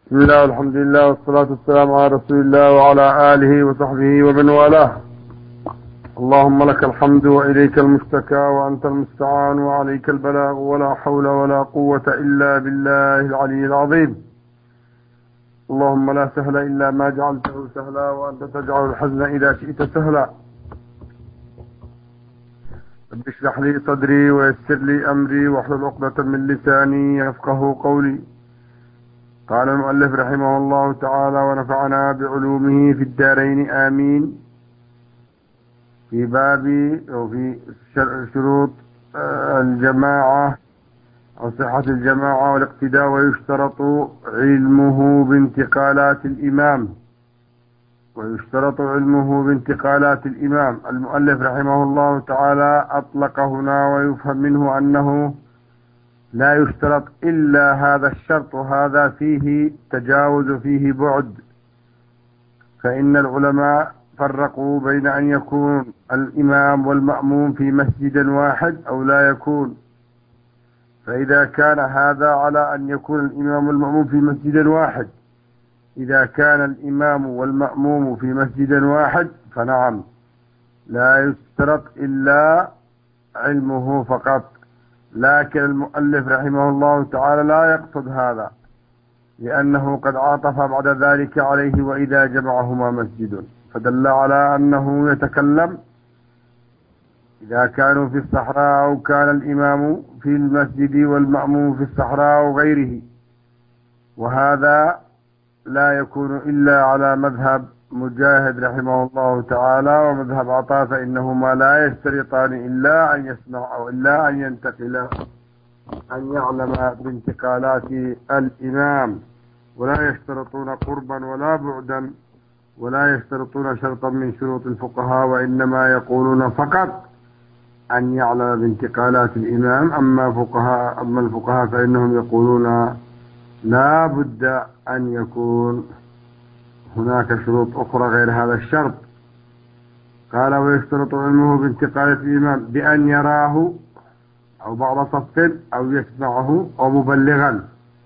بسم الله والحمد لله والصلاة والسلام على رسول الله وعلى آله وصحبه ومن والاه. اللهم لك الحمد وإليك المشتكى وأنت المستعان وعليك البلاغ ولا حول ولا قوة إلا بالله العلي العظيم. اللهم لا سهل إلا ما جعلته سهلا وأنت تجعل الحزن إذا شئت سهلا. رب اشرح لي صدري ويسر لي أمري واحلل عقدة من لساني يفقه قولي. قال المؤلف رحمه الله تعالى ونفعنا بعلومه في الدارين آمين. في باب أو في شروط الجماعة أو صحة الجماعة والاقتداء، ويشترط علمه بانتقالات الإمام. المؤلف رحمه الله تعالى أطلق هنا ويفهم منه أنه لا يشترط إلا هذا الشرط، وهذا فيه تجاوز فيه بعد. فإن العلماء فرقوا بين أن يكون الإمام والمأموم في مسجد واحد أو لا يكون. فإذا كان هذا على أن يكون الإمام والمأموم في مسجد واحد، إذا كان الإمام والمأموم في مسجد واحد فنعم لا يشترط إلا علمه فقط. لكن المؤلف رحمه الله تعالى لا يقصد هذا، لأنه قد عاطف بعد ذلك عليه وإذا جمعهما مسجد، فدل على أنه يتكلم إذا كانوا في الصحراء أو كان الإمام في المسجد والمأموم في الصحراء أو غيره. وهذا لا يكون إلا على مذهب مجاهد رحمه الله تعالى ومذهب عطاء، فإنهما لا يشترطان إلا أن يسمع أو إلا أن ينتقل، أن يعلم بانتقالات الإمام، ولا يشترطون قربا ولا بعدا، ولا يشترطون شرطا من شروط الفقهاء، وإنما يقولون فقط أن يعلم بانتقالات الإمام. أما الفقهاء فإنهم يقولون لا بد أن يكون هناك شروط أخرى غير هذا الشرط. قال ويشترط علمه بانتقالات الإمام بأن يراه أو بعض صف أو يسمعه أو مبلغا.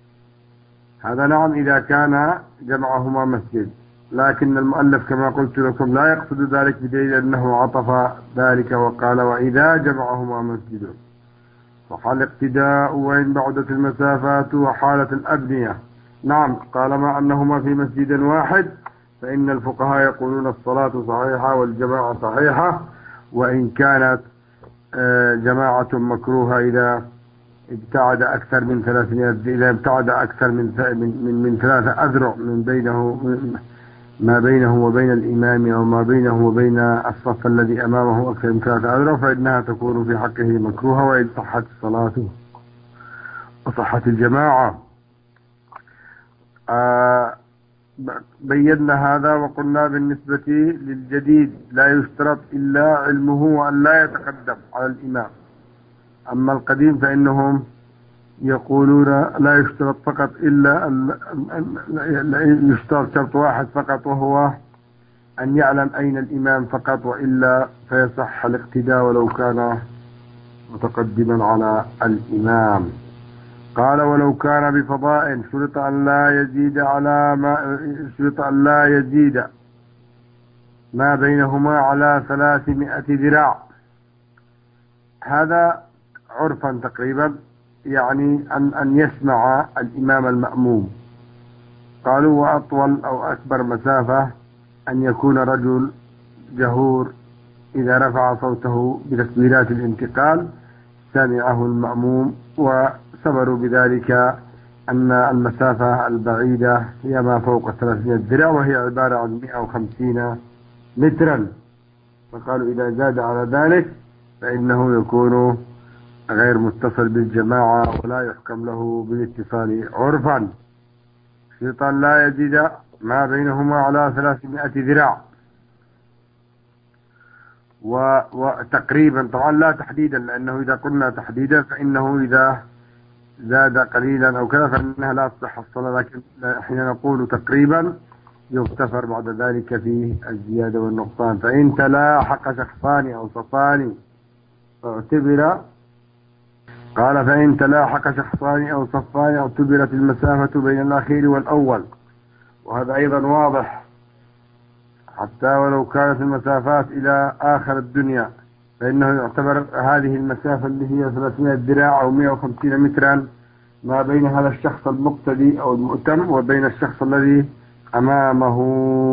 هذا نعم إذا كان جمعهما مسجد، لكن المؤلف كما قلت لكم لا يقصد ذلك بدليل أنه عطف ذلك وقال وإذا جمعهما مسجد. وحال اقتداء وإن بعدت المسافات وحالة الأبنية. نعم طالما أنهما في مسجد واحد فإن الفقهاء يقولون الصلاة صحيحة والجماعة صحيحة، وإن كانت جماعة مكروهة إذا ابتعد أكثر من 300، إذا ابتعد أكثر من 3 أذرع ما بينه وبين الإمام، أو ما بينه وبين الصف الذي أمامه أكثر من 3 أذرع، فإنها تكون في حقه مكروهة وإن صحت الصلاة وصحت الجماعة. بينا هذا وقلنا بالنسبة للجديد لا يشترط إلا علمه وأن لا يتقدم على الإمام. أما القديم فإنهم يقولون لا يشترط فقط إلا أن يشترط شرط واحد فقط، وهو أن يعلم أين الإمام فقط، وإلا فيصح الاقتداء ولو كان متقدما على الإمام. قال ولو كان بفضاء شرط أن لا يزيد ما بينهما على 300 ذراع. هذا عرفا تقريبا يعني أن يسمع الإمام المأموم. قالوا وأطول أو أكبر مسافة أن يكون رجل جهور إذا رفع صوته بتكبيرات الانتقال سمعه المأموم، وسبروا بذلك أن المسافة البعيدة هي ما فوق 300 ذراع، وهي عبارة عن 150 مترا. فقالوا إذا زاد على ذلك فإنه يكون غير متصل بالجماعة ولا يحكم له بالاتصال عرفا. شرطا لا يزيد ما بينهما على 300 ذراع. وتقريبا طبعا لا تحديدا، لأنه إذا قلنا تحديدا فإنه إذا زاد قليلا أو كذا فإنها لا تصح الصلاة، لكن حين نقول تقريبا يغتفر بعد ذلك في الزيادة والنقصان. فإن تلاحق شخصان أو صفان فاعتبر قال فإن تلاحق شخصان أو صفان اعتبرت المسافة بين الأخير والأول، وهذا أيضا واضح، حتى ولو كانت المسافات إلى آخر الدنيا فإنه يعتبر هذه المسافة اللي هي 300 ذراع أو 150 مترا ما بين هذا الشخص المقتدي أو المؤتم وبين الشخص الذي أمامه،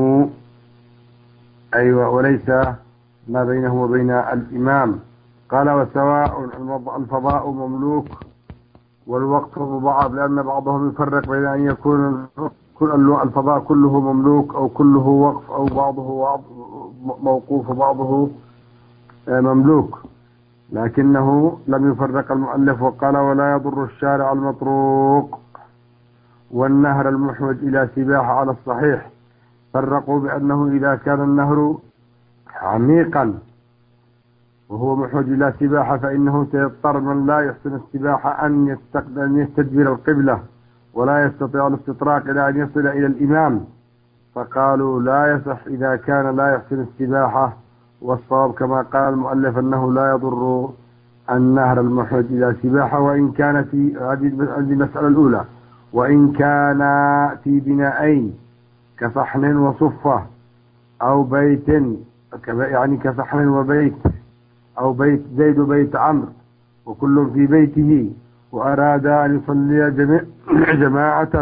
أيوة، وليس ما بينه وبين الإمام. قال وسواء الفضاء مملوك والوقت مضاعف، لأن بعضهم يفرق بين أن يكون كل الفضاء كله مملوك أو كله وقف أو بعضه موقوف وبعضه مملوك، لكنه لم يفرق المؤلف وقال ولا يضر الشارع المطروق والنهر المحوج إلى سباحة على الصحيح. فرقوا بأنه إذا كان النهر عميقا وهو محوج إلى سباحة فإنه سيضطر من لا يحسن السباحة أن يستدبر القبلة ولا يستطيع الاستطراق إلى أن يصل إلى الإمام، فقالوا لا يصح إذا كان لا يحسن السباحة. والصواب كما قال المؤلف أنه لا يضر النهر المحوج إلى سباحة، وإن كان في هذه المسألة الأولى، وإن كان في بنائين كصحن وصفة أو بيت، يعني كصحن وبيت أو بيت زيد وبيت عمرو وكل في بيته، وأراد أن يصلي جماعة،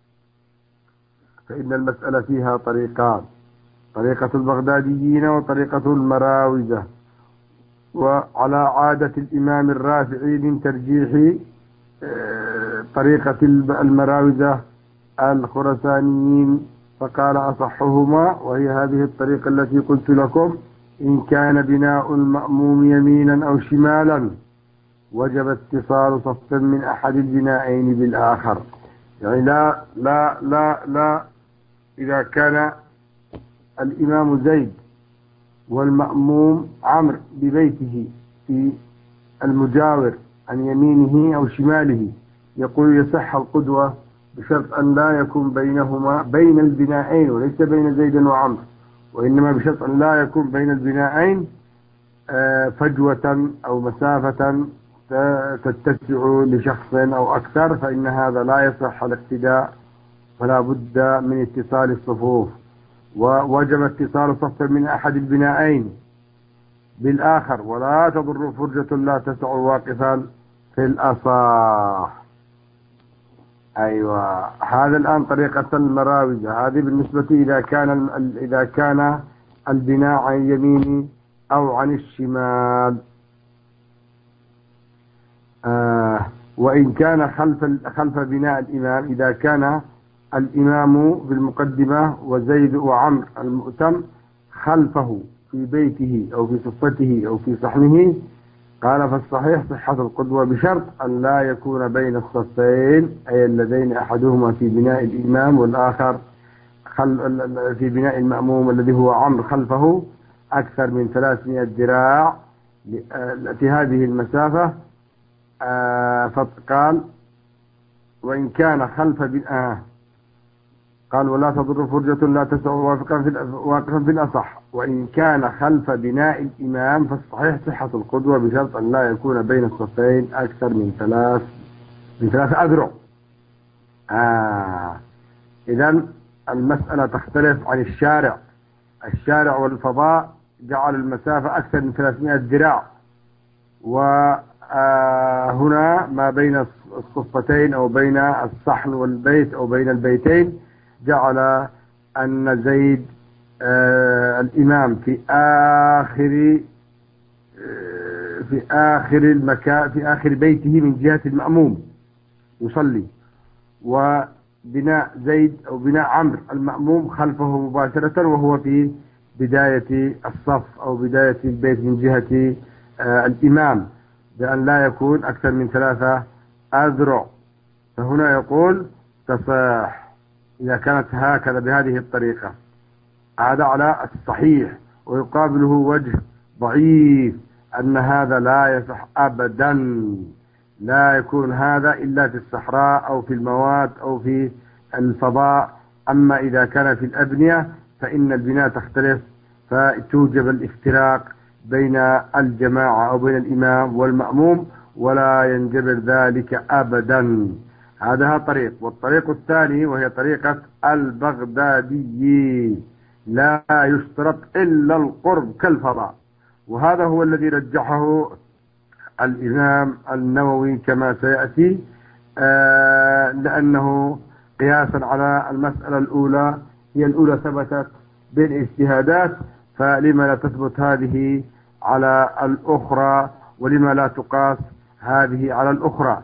فإن المسألة فيها طريقان: طريقة البغداديين وطريقة المراوزة. وعلى عادة الإمام الرافعي من ترجيح طريقة المراوزة الخرسانيين، فقال أصحهما وهي هذه الطريقة التي قلت لكم: إن كان بناء المأموم يمينا أو شمالا وجب اتصال صف من أحد البنائين بالآخر. يعني لا إذا كان الإمام زيد والمأموم عمرو ببيته في المجاور عن يمينه أو شماله، يقول يصح القدوة بشرط أن لا يكون بينهما بين البنائين، وليس بين زيد وعمرو، وإنما بشرط أن لا يكون بين البنائين فجوة أو مسافة تتسع لشخص أو أكثر، فإن هذا لا يصح الاقتداء، فلا بد من اتصال الصفوف. ووجب اتصال صف من أحد البنائين بالآخر، ولا تضر فرجة لا تسع واقفا في الأصح. أيوة، هذا الآن طريقة المراوزة. هذه بالنسبة إذا كان البناء عن اليمين أو عن الشمال. وإن كان خلف بناء الإمام، إذا كان الإمام بالمقدمة وزيد وعمر المؤتم خلفه في بيته أو في صفته أو في صحنه، قال فالصحيح صحة القدوة بشرط أن لا يكون بين الصفين، أي اللذين أحدهما في بناء الإمام والآخر في بناء المأموم الذي هو عمرو خلفه أكثر من 300 ذراع في هذه المسافة. فقال وإن كان خلف قال ولا تضر فرجة لا تسع واقفا في الأصح. وإن كان خلف بناء الإمام فالصحيح صحة القدوة بشرط أن لا يكون بين الصفين أكثر من 3 أذرع. إذن المسألة تختلف عن الشارع والفضاء جعل المسافة أكثر من 300 ذراع، وهنا ما بين الصفتين أو بين الصحن والبيت أو بين البيتين جعل أن زيد الإمام في آخر المكان، في آخر بيته من جهة المأموم يصلي، وبناء زيد أو بناء عمرو المأموم خلفه مباشرة وهو في بداية الصف أو بداية البيت من جهة الإمام، بأن لا يكون أكثر من 3 أذرع. فهنا يقول تصح إذا كانت هكذا بهذه الطريقة. هذا على الصحيح، ويقابله وجه ضعيف أن هذا لا يصح أبدا، لا يكون هذا إلا في الصحراء أو في المواد أو في الفضاء. أما إذا كان في الأبنية فإن البناء تختلف، فتوجب الافتراق بين الجماعة أو بين الإمام والمأموم، ولا ينجبر ذلك أبدا. هذا طريق. والطريق الثاني وهي طريقة البغدادي، لا يشترط إلا القرب كالفضاء، وهذا هو الذي رجحه الإمام النووي كما سيأتي، لأنه قياسا على المسألة الأولى، هي الأولى ثبتت بالاجتهادات، فلما لا تثبت هذه على الأخرى، ولما لا تقاس هذه على الأخرى.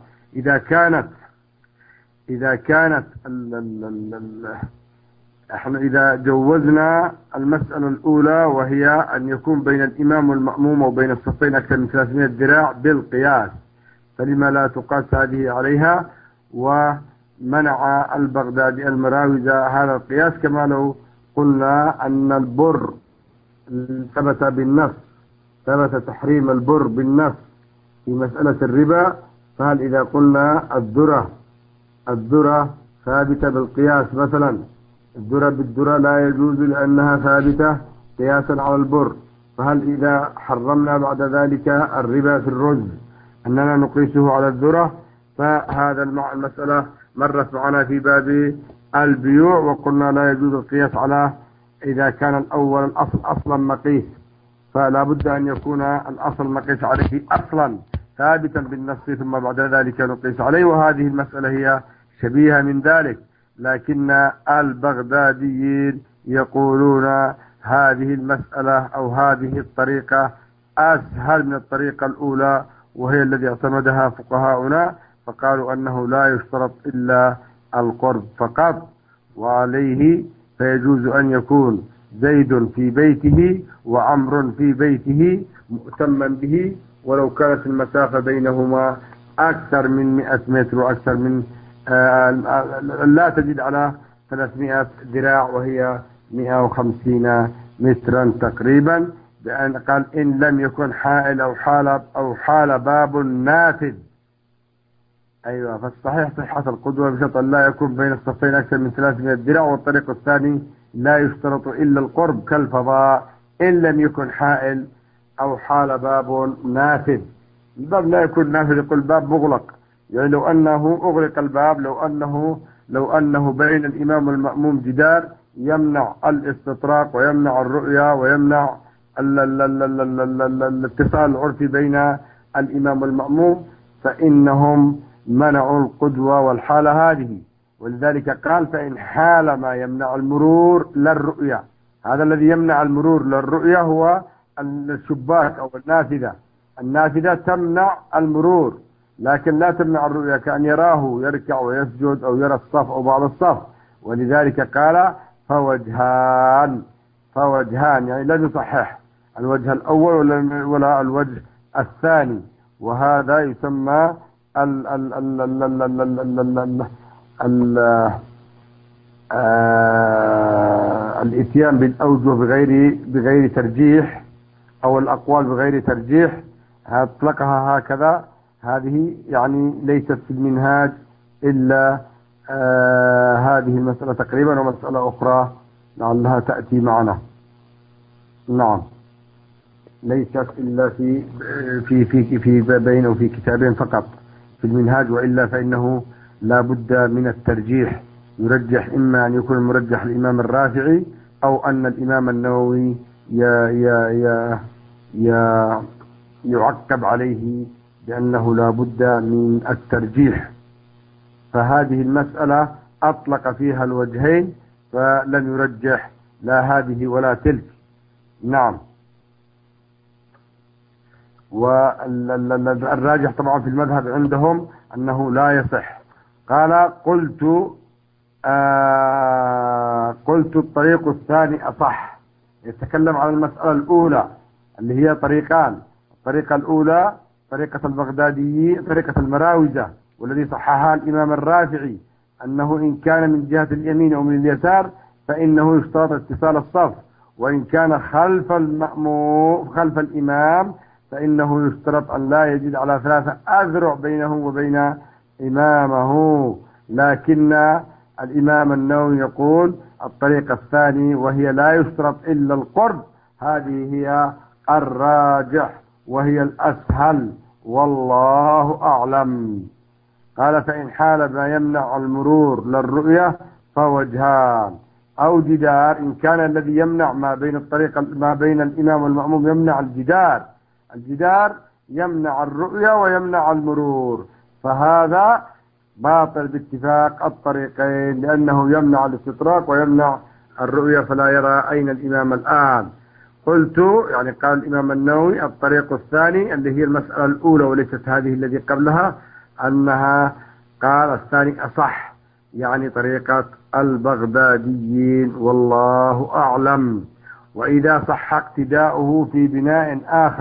احنا إذا جوزنا المسألة الأولى وهي أن يكون بين الإمام والمأموم وبين الصفين أكثر من 300 ذراع بالقياس، فلما لا تقاس هذه عليها؟ ومنع البغدادي المراوزة هذا القياس، كما لو قلنا أن البر ثبت بالنص، ثبت تحريم البر بالنص في مسألة الربا، فهل إذا قلنا الذرة ثابتة بالقياس مثلا، الذرة بالذرة لا يجوز لأنها ثابتة قياسا على البر، فهل إذا حرمنا بعد ذلك الربا في الرز أننا نقيسه على الذرة؟ فهذا المسألة مرت معنا في باب البيوع، وقلنا لا يجوز القياس على إذا كان الأول الأصل أصلا مقيس، فلا بد أن يكون الأصل مقيس عليه أصلا ثابتا بالنص، ثم بعد ذلك نقيس عليه. وهذه المسألة هي شبيهة من ذلك، لكن البغداديين يقولون هذه المسألة أو هذه الطريقة أسهل من الطريقة الأولى، وهي الذي اعتمدها فقهاؤنا، فقالوا أنه لا يشترط إلا القرب فقط، وعليه فيجوز أن يكون زيد في بيته وعمر في بيته مؤتما به، ولو كانت المسافة بينهما أكثر من 100 متر وأكثر من لا تزيد على 300 ذراع، وهي 150 مترا تقريبا، بأن قال إن لم يكن حائل أو حال باب نافذ. أيوة، فالصحيح صحة القدوة بشرط أن لا يكون بين الصفين أكثر من 300 ذراع. والطريق الثاني لا يشترط إلا القرب كالفضاء إن لم يكن حائل أو حال باب نافذ. الباب لا يكون نافذ، يقول باب مغلق، يعني لو أنه أغلق الباب، لو أنه بين الإمام والمأموم جدار يمنع الاستطراق ويمنع الرؤيا ويمنع الاتصال العرفي بين الإمام والمأموم، فإنهم منعوا القدوة والحالة هذه. ولذلك قال فإن حال ما يمنع المرور للرؤيا، هذا الذي يمنع المرور للرؤيا هو الشباك أو النافذة تمنع المرور، لكن لا تمنع الرؤيا، كأن يراه يركع ويسجد أو يرى الصف أو بعض الصف. ولذلك قال فوجهان، يعني لم يصحح الوجه الأول ولا الوجه الثاني، وهذا يسمى الاتيان بالأوجه بغير ترجيح، أو الأقوال بغير ترجيح، أطلقها هكذا. هذه يعني ليست في المنهاج إلا هذه المسألة تقريبا، ومسألة أخرى لعلها تأتي معنا. نعم، ليست إلا في بابين أو في كتابين فقط في المنهاج، وإلا فإنه لا بد من الترجيح، يرجح إما أن يكون المرجح الإمام الرافعي، أو أن الإمام النووي يعقب عليه بأنه لا بد من الترجيح. فهذه المسألة أطلق فيها الوجهين، فلم يرجح لا هذه ولا تلك. نعم. والراجح طبعا في المذهب عندهم أنه لا يصح. قال قلت الطريق الثاني أصح، يتكلم عن المسألة الأولى اللي هي طريقان. الطريقة الأولى طريقة البغدادي، طريقة المراوزة، والذي صححها الإمام الرافعي، أنه إن كان من جهة اليمين أو من اليسار فإنه يشترط اتصال الصف، وإن كان خلف الإمام فإنه يشترط أن لا يزيد على 3 أذرع بينه وبين إمامه. لكن الإمام النووي يقول الطريقة الثاني وهي لا يشترط إلا القرب، هذه هي الراجح وهي الأسهل والله أعلم. قال فإن حال ما يمنع المرور للرؤية فوجهان، أو جدار إن كان الذي يمنع ما بين الطريق ما بين الإمام والمأموم يمنع الجدار يمنع الرؤية ويمنع المرور، فهذا باطل باتفاق الطريقين، لأنه يمنع الاستطراق ويمنع الرؤية، فلا يرى أين الإمام الآن. قلت يعني قال الإمام النووي الطريق الثاني اللي هي المسألة الأولى وليست هذه التي قبلها، أنها قال الثاني أصح، يعني طريقة البغداديين، والله أعلم. وإذا صح اقتداؤه في بناء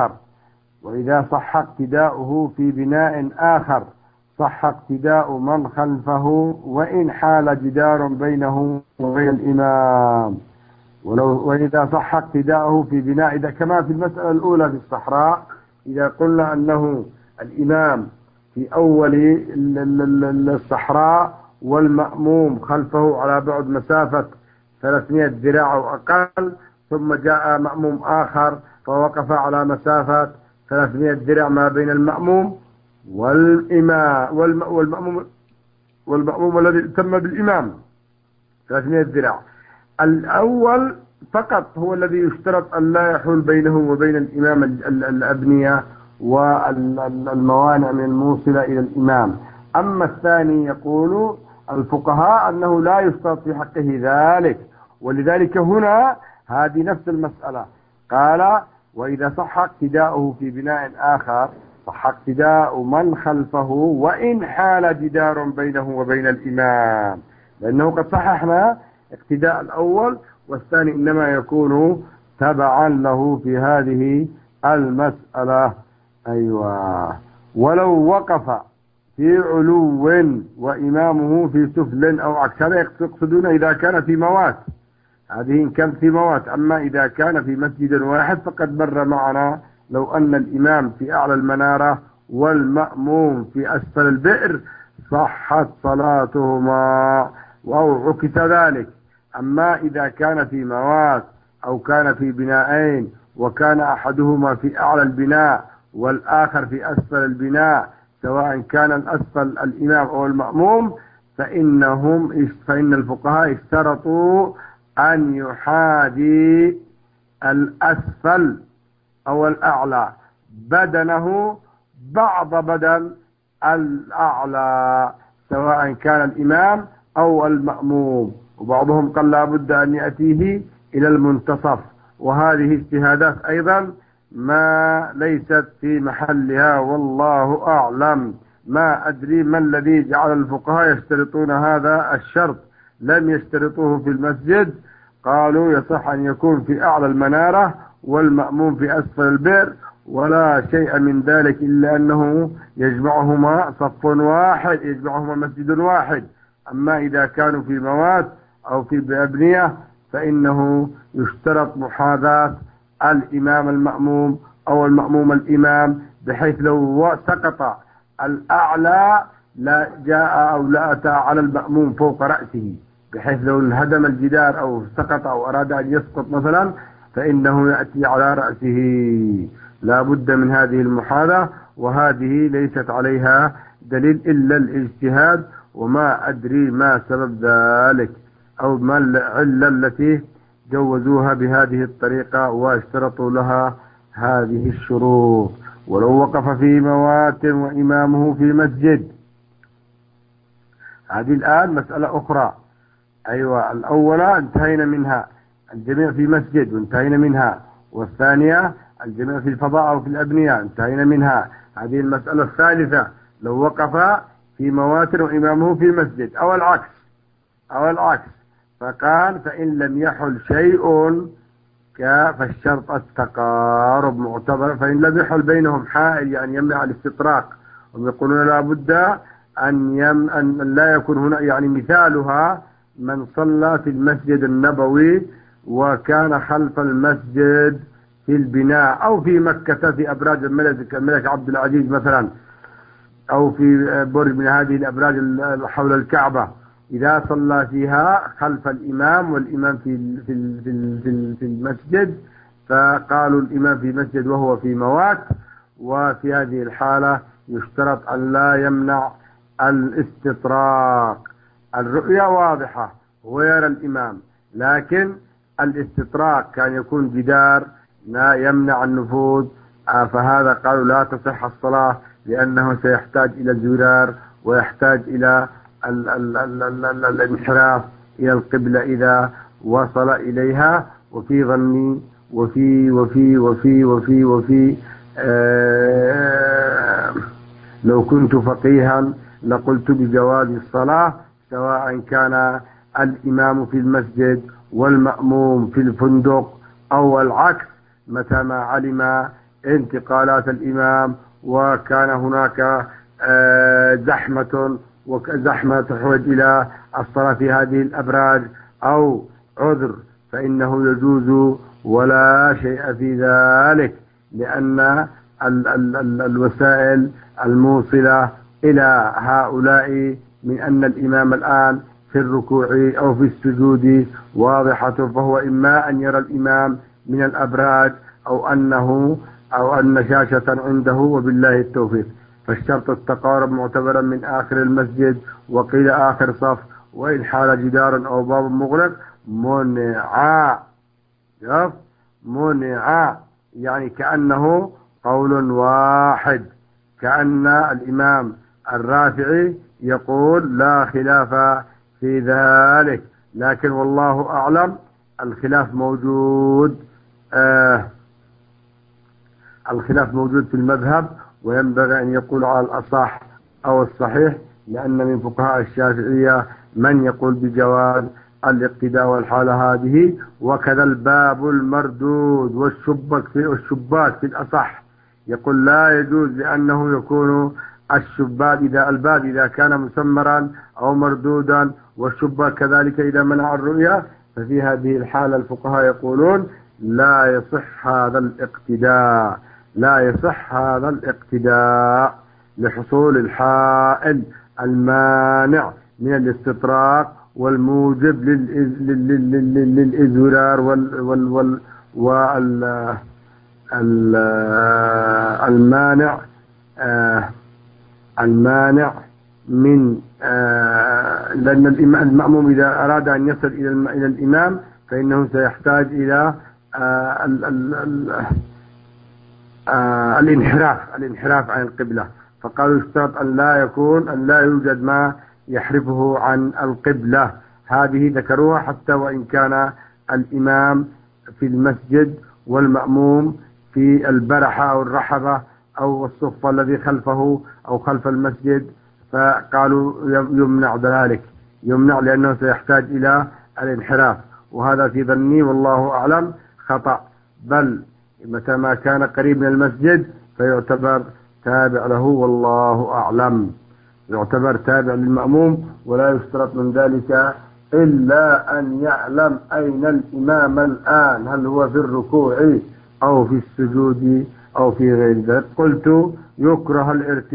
آخر صح اقتداء من خلفه وإن حال جدار بينه وبين الإمام. وإذا صح اقتداءه في بناء، إذا كما في المسألة الأولى في الصحراء، إذا قلنا أنه الإمام في أول الصحراء والمأموم خلفه على بعد مسافة 300 ذراع أو أقل، ثم جاء مأموم آخر فوقف على مسافة 300 ذراع ما بين المأموم والمأموم الذي تم بالإمام 300 ذراع. الأول فقط هو الذي يشترط أن لا يحول بينه وبين الإمام الأبنية والموانع من الموصلة إلى الإمام. أما الثاني يقول الفقهاء أنه لا يشترط في حقه ذلك، ولذلك هنا هذه نفس المسألة. قال وإذا صح اقتداؤه في بناء آخر صح اقتداء من خلفه وإن حال جدار بينه وبين الإمام، لأنه قد صححنا اقتداء الأول، والثاني إنما يكون تبعا له في هذه المسألة. أيوة. ولو وقف في علو وإمامه في سفل أو عكس، هذا يقصدون إذا كان في موات، هذه إن كانت في موات. أما إذا كان في مسجد واحد فقد مر معنا لو أن الإمام في أعلى المنارة والمأموم في أسفل البئر صحت صلاتهما أو عكس ذلك. أما إذا كان في موات أو كان في بناءين وكان أحدهما في أعلى البناء والآخر في أسفل البناء، سواء كان الأسفل الإمام أو المأموم، فإن الفقهاء اشترطوا أن يحاذي الأسفل أو الأعلى بدنه بعض بدن الأعلى، سواء كان الإمام أو المأموم. وبعضهم قال لا بد أن يأتيه إلى المنتصف، وهذه اجتهادات أيضا ما ليست في محلها، والله أعلم. ما أدري ما الذي جعل الفقهاء يشترطون هذا الشرط، لم يشترطوه في المسجد، قالوا يصح أن يكون في أعلى المنارة والمأموم في أسفل البئر، ولا شيء من ذلك إلا أنه يجمعهما صف واحد، يجمعهما مسجد واحد. أما إذا كانوا في موات أو في أبنية فإنه يشترط محاذاة الإمام المأموم أو المأموم الإمام، بحيث لو سقط الأعلى لا جاء أو لا أتى على المأموم فوق رأسه، بحيث لو انهدم الجدار أو سقط أو أراد أن يسقط مثلا فإنه يأتي على رأسه. لا بد من هذه المحاذاة، وهذه ليست عليها دليل إلا الاجتهاد، وما أدري ما سبب ذلك أو ما العلة التي جوزوها بهذه الطريقة واشترطوا لها هذه الشروط. ولو وقف في موات وإمامه في مسجد، هذه الآن مسألة أخرى. أيوة، الأولى انتهينا منها، الجميع في مسجد وانتهينا منها، والثانية الجميع في الفضاء أو في الأبنية انتهينا منها. هذه المسألة الثالثة لو وقف في موات وإمامه في مسجد أو العكس فقال فإن لم يحل شيء فالشرط التقارب معتبر، فإن لم يحل بينهم حائل يعني يمنع الاستطراق، هم يقولون لا بد أن لا يكون هنا، يعني مثالها من صلى في المسجد النبوي وكان خلف المسجد في البناء، أو في مكة في أبراج الملك عبد العزيز مثلا، أو في برج من هذه الأبراج حول الكعبة، إذا صلى فيها خلف الإمام والإمام في المسجد، فقالوا الإمام في مسجد وهو في موات، وفي هذه الحالة يشترط أن لا يمنع الاستطراق. الرؤيا واضحة ويرى الإمام، لكن الاستطراق كان يكون جدار لا يمنع النفوذ، فهذا قالوا لا تصح الصلاة، لأنه سيحتاج إلى الزرار ويحتاج إلى الانحراف إلى القبلة إذا وصل إليها. وفي ظني وفي لو كنت فقيها لقلت بجواز الصلاة، سواء كان الإمام في المسجد والمأموم في الفندق أو العكس، متى ما علم انتقالات الإمام وكان هناك زحمة تحوج إلى الصلاة في هذه الأبراج أو عذر، فإنه يجوز ولا شيء في ذلك، لأن الوسائل الموصلة إلى هؤلاء من أن الإمام الآن في الركوع أو في السجود واضحة، فهو إما أن يرى الإمام من الأبراج أو أن شاشة عنده، وبالله التوفيق. فالشرط التقارب معتبرا من آخر المسجد وقيل آخر صف، وإن حال جدار أو باب مغلق منع، يعني كأنه قول واحد، كأن الإمام الرافعي يقول لا خلاف في ذلك، لكن والله أعلم الخلاف موجود. الخلاف موجود في المذهب، وينبغي أن يقول على الأصح أو الصحيح، لأن من فقهاء الشافعية من يقول بجواز الاقتداء والحالة هذه، وكذا الباب المردود والشباك في الأصح يقول لا يجوز، لأنه يكون الباب إذا كان مسمرا أو مردودا، والشباك كذلك إذا منع الرؤيا، ففي هذه الحالة الفقهاء يقولون لا يصح هذا الاقتداء لحصول الحائل المانع من الاستطراق والموجب للإزرار المانع من لأن المأموم إذا أراد أن يصل إلى الإمام فإنه سيحتاج إلى الانحراف عن القبلة، فقالوا يشترط أن لا يوجد ما يحرفه عن القبلة. هذه ذكروها حتى وإن كان الإمام في المسجد والمأموم في البرحة أو الرحبة أو الصف الذي خلفه أو خلف المسجد، فقالوا يمنع ذلك، لأنه سيحتاج إلى الانحراف، وهذا في ظني والله أعلم خطأ، بل متى ما كان قريب من المسجد فيعتبر تابع له، والله أعلم، يعتبر تابع للمأموم، ولا يشترط من ذلك إلا أن يعلم أين الإمام الآن، هل هو في الركوع أو في السجود أو في غير ذلك. قلت يكره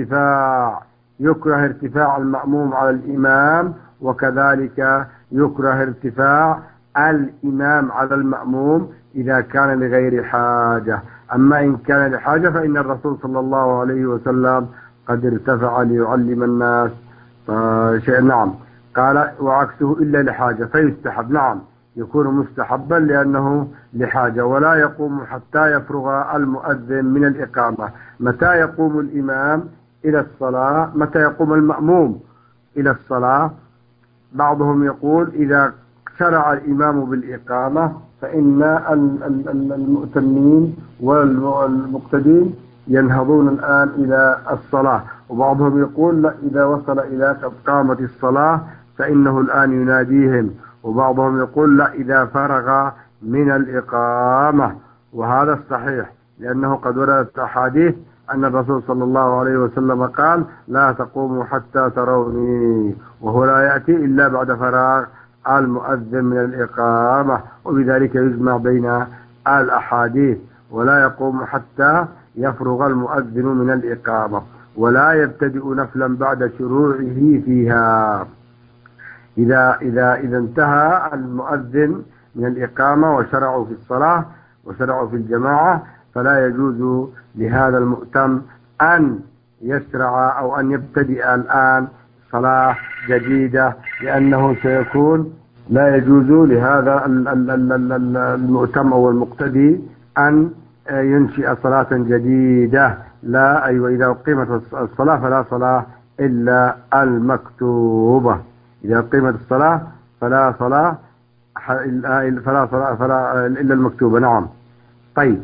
ارتفاع المأموم على الإمام، وكذلك يكره ارتفاع الإمام على المأموم إذا كان لغير حاجة. أما إن كان لحاجة فإن الرسول صلى الله عليه وسلم قد ارتفع ليعلم الناس شيء. نعم، قال وعكسه إلا لحاجة فيستحب. نعم، يكون مستحبا لأنه لحاجة. ولا يقوم حتى يفرغ المؤذن من الإقامة. متى يقوم الإمام إلى الصلاة؟ متى يقوم المأموم إلى الصلاة؟ بعضهم يقول إذا شرع الإمام بالإقامة فإن المؤتمين والمقتدين ينهضون الآن إلى الصلاة، وبعضهم يقول لا، إذا وصل إلى قامت الصلاة فإنه الآن يناديهم، وبعضهم يقول لا، إذا فرغ من الإقامة. وهذا الصحيح، لأنه قد وردت أحاديث أن الرسول صلى الله عليه وسلم قال لا تقوموا حتى تروني، وهو لا يأتي إلا بعد فراغ المؤذن من الإقامة، وبذلك يجمع بين الأحاديث. ولا يقوم حتى يفرغ المؤذن من الإقامة، ولا يبتدئ نفلا بعد شروعه فيها. إذا انتهى المؤذن من الإقامة وشرعوا في الصلاة وشرعوا في الجماعة، فلا يجوز لهذا المؤتم أن يشرع أو أن يبتدئ الآن صلاة جديدة، لأنه سيكون لا يجوز لهذا المؤتم أو المقتدي أن ينشئ صلاة جديدة. لا أيوة، إذا أقيمت الصلاة فلا صلاة إلا المكتوبة. إذا أقيمت الصلاة فلا صلاة إلا المكتوبة. نعم. طيب،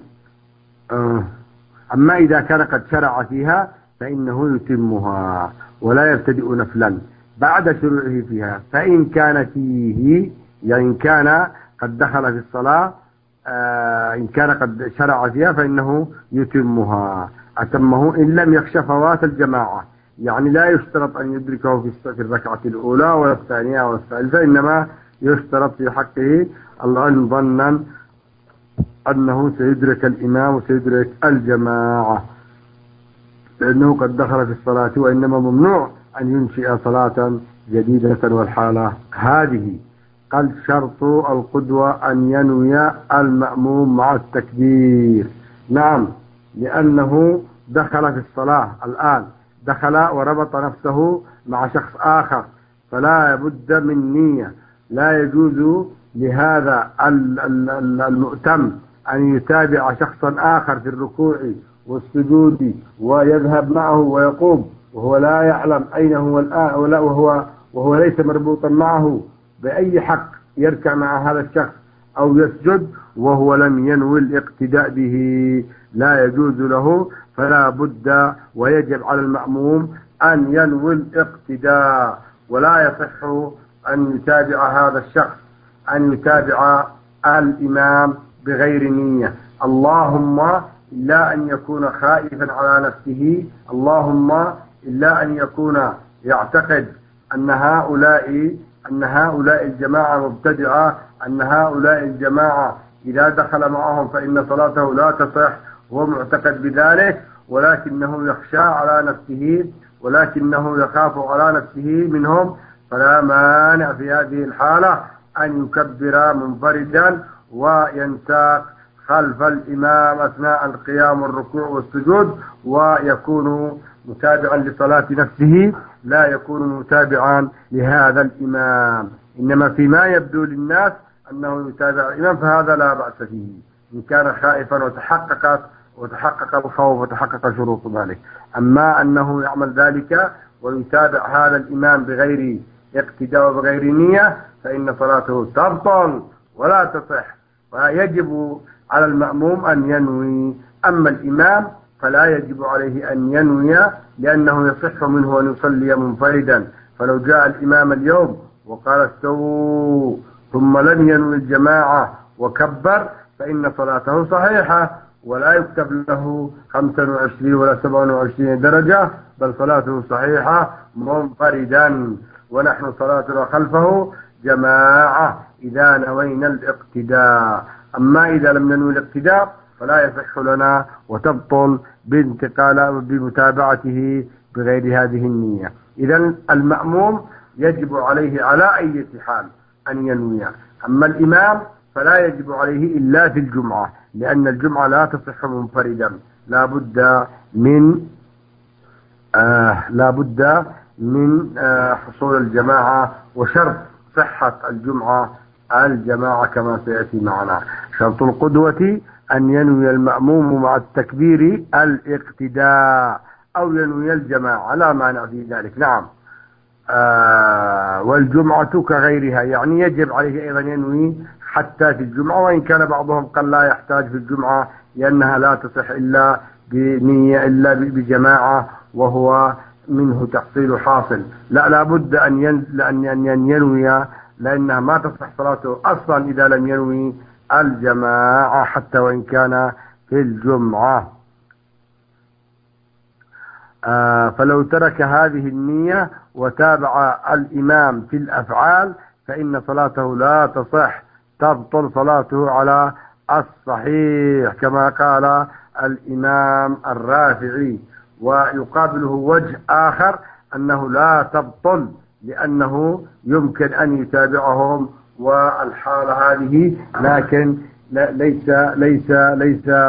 أما إذا كان قد شرع فيها فإنه يتمها ولا يبتدئ نفلا بعد شروعه فيها. فإن كان فيه، يعني إن كان قد دخل في الصلاة، إن كان قد شرع فيها فإنه يتمها، أتمه إن لم يخش فوات الجماعة. يعني لا يشترط أن يدركه في الركعة الأولى ولا الثانية ولا الثالثة، إنما يشترط في حقه أن ظنا أنه سيدرك الإمام وسيدرك الجماعة، لأنه قد دخل في الصلاة، وإنما ممنوع أن ينشئ صلاة جديدة والحالة هذه. قال شرط القدوة أن ينوي المأموم مع التكبير. نعم، لأنه دخل في الصلاة الآن، دخل وربط نفسه مع شخص آخر، فلا بد من نية. لا يجوز لهذا المؤتم أن يتابع شخصا آخر في الركوع والسجود ويذهب معه ويقوم وهو لا يعلم أين هو الآن، وهو ليس مربوطا معه بأي حق يركع مع هذا الشخص أو يسجد وهو لم ينوي الاقتداء به. لا يجوز له، فلا بد ويجب على المأموم أن ينوي الاقتداء، ولا يصح أن يتابع هذا الشخص، أن يتابع الإمام بغير نية. اللهم إلا أن يكون خائفا على نفسه، اللهم إلا أن يكون يعتقد أن هؤلاء الجماعة مبتدعة، أن هؤلاء الجماعة إذا دخل معهم فإن صلاته لا تصح، هو معتقد بذلك، ولكنه يخشى على نفسه، ولكنه يخاف على نفسه منهم، فلا مانع في هذه الحالة أن يكبر منفردا وينساق خلف الإمام أثناء القيام والركوع والسجود، ويكون متابعا لصلاة نفسه، لا يكون متابعا لهذا الإمام. إنما فيما يبدو للناس أنه يتابع الإمام فهذا لا بأس فيه، إن كان خائفا وتحقق الخوف وتحقق شروط ذلك. أما أنه يعمل ذلك ويتابع هذا الإمام بغير اقتداء وبغير نية فإن صلاته تبطل ولا تصح، ويجب على المأموم أن ينوي. أما الإمام فلا يجب عليه أن ينوي، لأنه يصح منه أن يصلي منفردا. فلو جاء الإمام اليوم وقال استووا ثم لم ينوي الجماعة وكبر فإن صلاته صحيحة، ولا يكتب له 25 ولا 27 درجة، بل صلاته صحيحة منفردا، ونحن صلاتنا خلفه جماعة إذا نوينا الاقتداء. أما إذا لم ننوي الاقتداء فلا يصح لنا وتبطل بمتابعته بغير هذه النية. إذا المأموم يجب عليه على أي حال أن ينوي. أما الإمام فلا يجب عليه إلا في الجمعة، لأن الجمعة لا تصح منفردا، لا بد من حصول الجماعة، وشرط صحة الجماعة كما سيأتي معنا. شرط القدوة أن ينوي المأموم مع التكبير الاقتداء أو ينوي الجماعة، لا مانع في ذلك. نعم. والجمعة كغيرها، يعني يجب عليه أيضا ينوي حتى في الجمعة، وإن كان بعضهم قال لا يحتاج في الجمعة لأنها لا تصح إلا بنية إلا بجماعة، وهو منه تحصيل حاصل. لا بد أن ينوي، لأنها ما تصح صلاته أصلا إذا لم ينوي الجماعة حتى وإن كان في الجمعة. فلو ترك هذه النية وتابع الإمام في الأفعال فإن صلاته لا تصح، تبطل صلاته على الصحيح كما قال الإمام الرافعي. ويقابله وجه آخر أنه لا تبطل، لأنه يمكن أن يتابعهم والحالة هذه، لكن ليس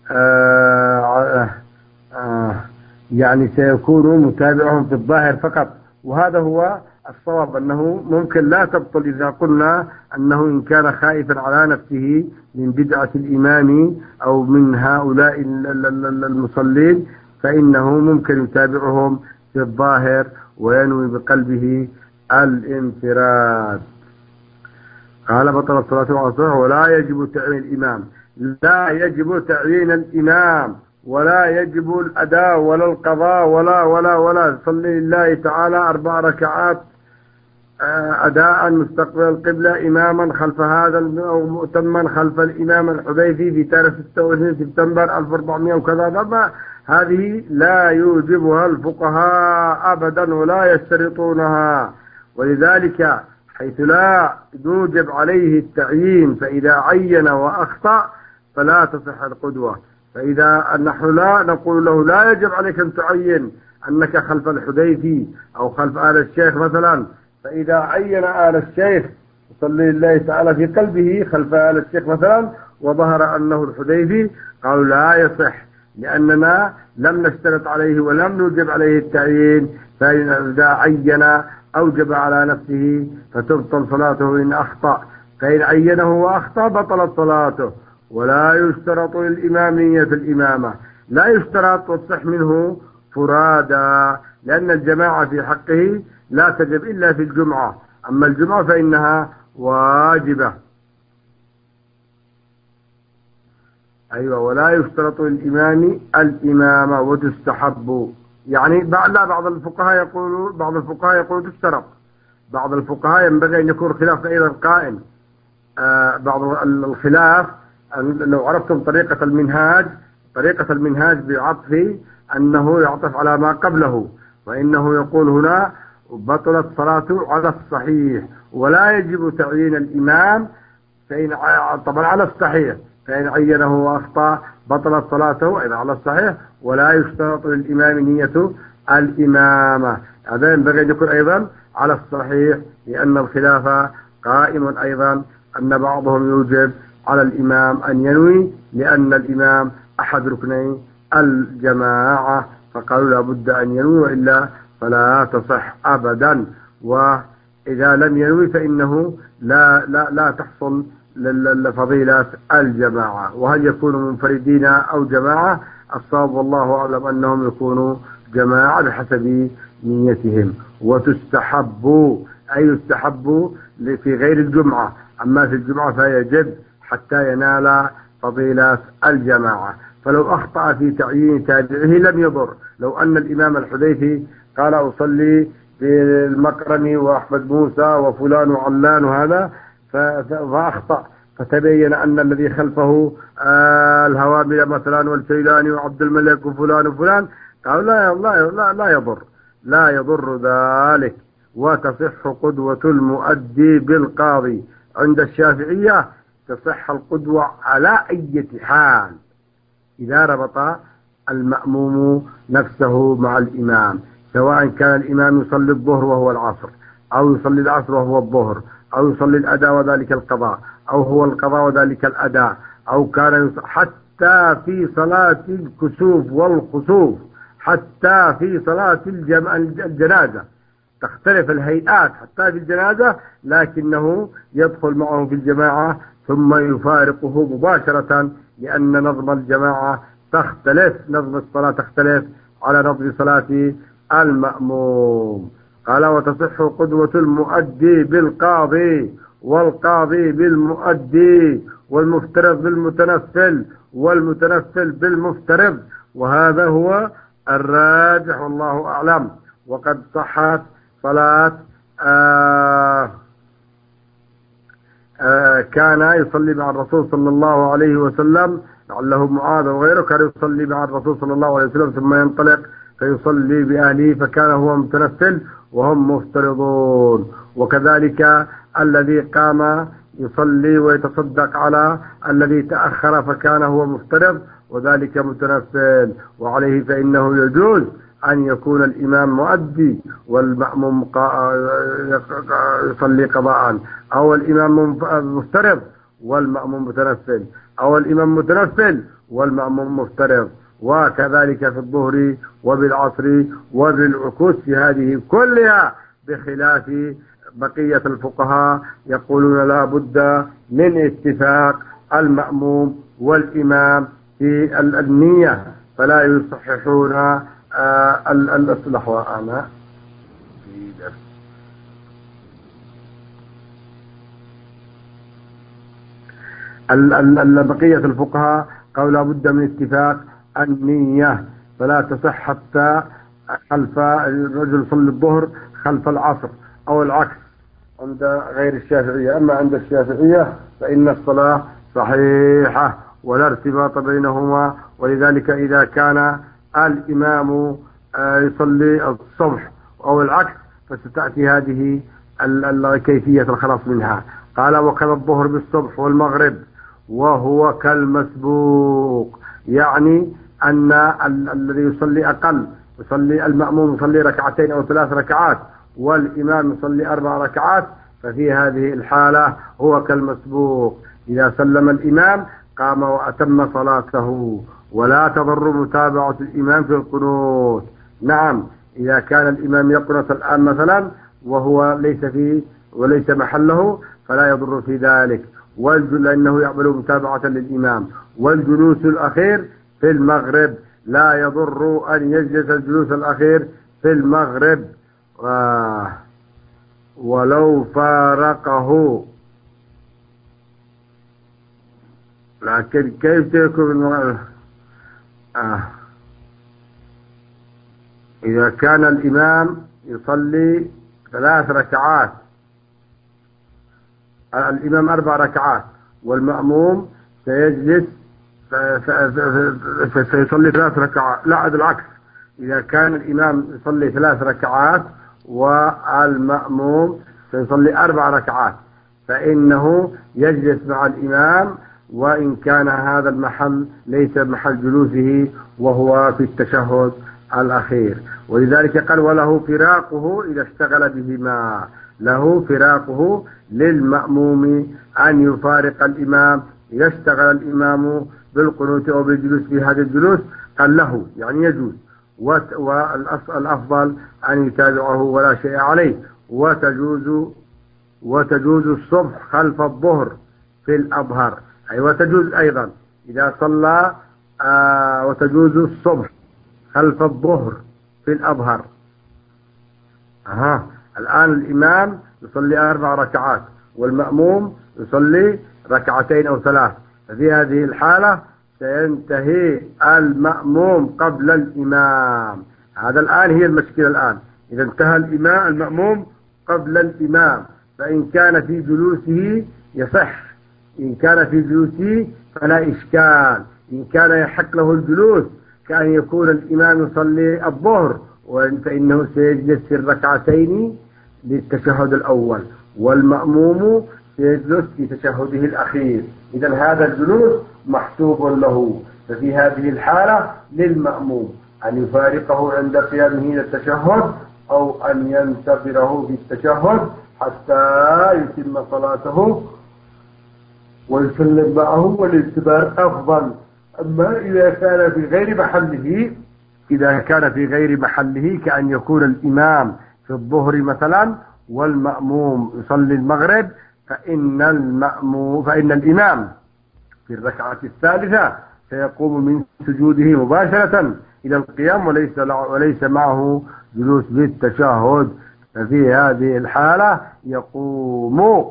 يعني سيكون متابعهم في الظاهر فقط. وهذا هو الصواب، أنه ممكن لا تبطل إذا قلنا أنه إن كان خائفا على نفسه من بدعة الإمام أو من هؤلاء المصلين فإنه ممكن يتابعهم في الظاهر وينوي بقلبه الانفراد. قال بطل الصلاة والصلاة ولا يجب تعيين الإمام، لا يجب تعيين الإمام ولا يجب الأداء ولا القضاء ولا صلي لله تعالى 4 ركعات أداء مستقبل القبلة إماما خلف هذا أو مؤتما خلف الإمام الحذيفي في تاريخ 26 سبتمبر 1400 وكذا. هذه لا يوجبها الفقهاء أبدا ولا يشترطونها. ولذلك حيث لا يوجب عليه التعيين فإذا عين وأخطأ فلا تصح القدوة. فإذا نحن لا نقول له لا يجب عليك أن تعين أنك خلف الحذيفي أو خلف آل الشيخ مثلا، فإذا عين آل الشيخ صلى الله تعالى في قلبه خلف آل الشيخ مثلا وظهر أنه الحذيفي قالوا لا يصح، لأننا لم نشترط عليه ولم نوجب عليه التعيين. فإذا عين أوجب على نفسه فتبطل صلاته إن أخطأ، فإن عينه وأخطأ بطلت صلاته. ولا يشترط للإمام نية الإمامة، لا يشترط وتصح منه فرادا، لأن الجماعة في حقه لا تجب إلا في الجمعة، أما الجمعة فإنها واجبة. أيوة، ولا يشترط للإمام الإمامة وتستحب. يعني بعض الفقهاء يقولوا تشترط، بعض الفقهاء ينبغي أن يكون خلاف أيضا قائم. بعض الخلاف لو عرفتم طريقة المنهاج بعطف أنه يعطف على ما قبله، وإنه يقول هنا بطلت صلاته على الصحيح ولا يجب تعيين الإمام، طبعا على الصحيح، فإن عينه وأخطأ بطلت صلاته أيضا على الصحيح. ولا يشترط للإمام نية الإمامة، هذا ينبغي أن يكون أيضا على الصحيح، لأن الخلاف قائم أيضا أن بعضهم يوجب على الإمام أن ينوي، لأن الإمام أحد ركني الجماعة، فقالوا لا بد أن ينوي وإلا فلا تصح أبدا. وإذا لم ينوي فإنه لا تحصل لفضيلة الجماعة. وهل يكونوا منفردين أو جماعة؟ الصواب والله أعلم أنهم يكونوا جماعة بحسب نيتهم. وتستحب أي يستحب في غير الجمعة، أما في الجمعة فيجب حتى ينال فضيلة الجماعة. فلو أخطأ في تعيين تابعه لم يضر. لو أن الإمام الحذيفي قال أصلي في المقرمي وأحمد موسى وفلان وعلان وهذا فأخطأ، فتبين أن الذي خلفه الهوامل مثلا والسيلاني وعبد الملك وفلان وفلان، قالوا لا يضر ذلك. وتصح قدوة المؤدي بالقاضي. عند الشافعية تصح القدوة على أي حال إذا ربط المأموم نفسه مع الإمام، سواء كان الإمام يصلي الظهر وهو العصر، أو يصلي العصر وهو الظهر، أو يصلي الأداء وذلك القضاء، أو هو القضاء وذلك الأداء، أو كان حتى في صلاة الكسوف والخسوف، حتى في صلاة الجنازة تختلف الهيئات حتى في الجنازة، لكنه يدخل معه في الجماعة ثم يفارقه مباشرة، لأن نظم الجماعة تختلف، نظم الصلاة تختلف على نظم صلاة المأموم. قال وتصح قدوة المؤدي بالقاضي، والقاضي بالمؤدي، والمفترض بالمتنفل، والمتنفل بالمفترض، وهذا هو الراجح والله أعلم. وقد صحت صلاة كان يصلي مع الرسول صلى الله عليه وسلم، لعله معاذ وغيره، كان يصلي مع الرسول صلى الله عليه وسلم ثم ينطلق فيصلي بأهله، فكان هو متنفل وهم مفترضون. وكذلك الذي قام يصلي ويتصدق على الذي تأخر فكان هو مفترض وذلك متنفل، وعليه فإنه يجوز أن يكون الإمام مؤدي والمأموم يصلي قضاء، أو الإمام مفترض والمأموم متنفل، أو الإمام متنفل والمأموم مفترض، وكذلك في الظهر وبالعصر وبالعكوس في هذه كلها، بخلاف بقية الفقهاء يقولون لا بد من اتفاق المأموم والإمام في النية، فلا يصححون الأصلح. وأنا في درس بقية الفقهاء قالوا لا بد من اتفاق النية، فلا تصح حتى خلف الرجل يصلي الظهر خلف العصر أو العكس عند غير الشافعية. أما عند الشافعية فإن الصلاة صحيحة ولا ارتباط بينهما، ولذلك إذا كان الإمام يصلي الصبح أو العكس فستأتي هذه كيفية الخلاص منها. قال وكذا الظهر بالصبح والمغرب وهو كالمسبوق، يعني أن الذي يصلي أقل، يصلي المأموم يصلي ركعتين أو 3 ركعات والإمام يصلي 4 ركعات، ففي هذه الحالة هو كالمسبوق. إذا سلم الإمام قام وأتم صلاته، ولا تضر متابعة الإمام في القنوت. نعم، إذا كان الإمام يقنط الآن مثلا وهو ليس فيه وليس محله فلا يضر في ذلك، لأنه يعمل متابعة للإمام. والجلوس الأخير في المغرب لا يضر أن يجلس الجلوس الأخير في المغرب ولو فارقه. لكن كيف تكون المغرب؟ إذا كان الإمام يصلي 3 ركعات، الإمام 4 ركعات والمأموم سيجلس سيصلي 3 ركعات، لا بالعكس، إذا كان الإمام يصلي 3 ركعات والمأموم سيصلي 4 ركعات فإنه يجلس مع الإمام، وإن كان هذا المحل ليس محل جلوسه وهو في التشهد الأخير. ولذلك قال وله فراقه إذا اشتغل بهما، له فراقه للمأموم أن يفارق الإمام إذا اشتغل الإمام بالقنوت أو بالجلوس في هذا الجلوس، قال له يعني يجوز، والأفضل أن يتابعه ولا شيء عليه. وتجوز الصبح خلف الظهر في الأظهر، أي وتجوز أيضا إذا صلى وتجوز الصبح خلف الظهر في الأظهر. الآن الإمام يصلي 4 ركعات والمأموم يصلي 2 أو 3، ففي هذه الحالة سينتهي المأموم قبل الإمام. هذا الآن هي المشكلة الآن، إذا انتهى المأموم قبل الإمام، فإن كان في جلوسه يصح، إن كان في جلوسه فلا إشكال. إن كان يحق له الجلوس كأن يكون الإمام يصلي الظهر فإنه سيجلس في 2 للتشهد الأول والمأموم سيجلس في تشهده الأخير، إذا هذا الجلوس محسوب له. ففي هذه الحالة للمأموم أن يفارقه عند قيامه إلى التشهد أو أن ينتظره في التشهد حتى يتم صلاته ويسلم معه، والانتظار أفضل. أما إذا كان في غير محله كأن يكون الإمام في الظهر مثلا والمأموم يصلي المغرب، فإن الإمام في الركعة الثالثة سيقوم من سجوده مباشرة إلى القيام وليس معه جلوس بالتشهد، ففي هذه الحالة يقوم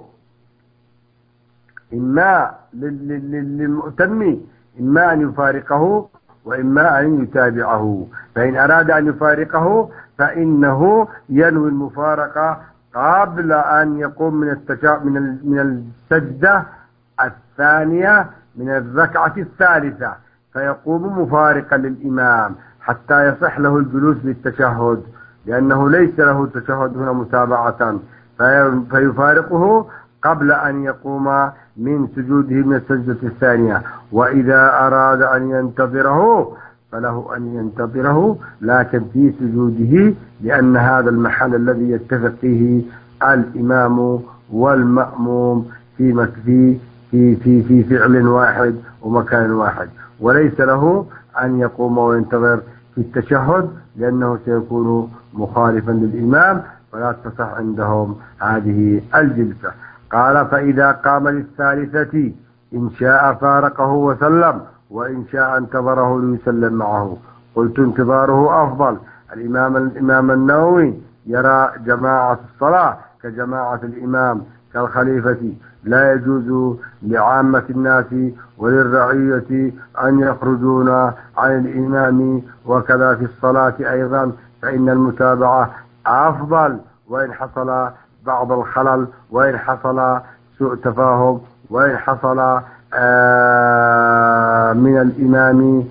إما للمؤتم إما أن يفارقه وإما أن يتابعه. فإن أراد أن يفارقه فإنه ينوي المفارقة قبل أن يقوم من السجدة الثانية من الركعة الثالثة، فيقوم مفارقا للإمام حتى يصح له الجلوس للتشهد، لأنه ليس له التشهد هنا متابعة، فيفارقه قبل أن يقوم من سجوده من السجدة الثانية. وإذا أراد أن ينتظره فله أن ينتظره لكن في سجوده، لأن هذا المحل الذي يتفق فيه الإمام والمأموم في في فعل واحد ومكان واحد، وليس له أن يقوم وينتظر في التشهد لأنه سيكون مخالفا للإمام، فلا تصح عندهم هذه الجلسة. قال: فإذا قام للثالثة إن شاء فارقه وسلم، وإن شاء انتظره ليسلم معه. قلت: انتظاره أفضل. الإمام النووي يرى جماعة الصلاة كجماعة الإمام كالخليفة، لا يجوز لعامة الناس وللرعية أن يخرجون عن الإمام، وكذا في الصلاة أيضا، فإن المتابعة أفضل، وإن حصل بعض الخلل، وإن حصل سوء تفاهم، وإن حصل من الإمام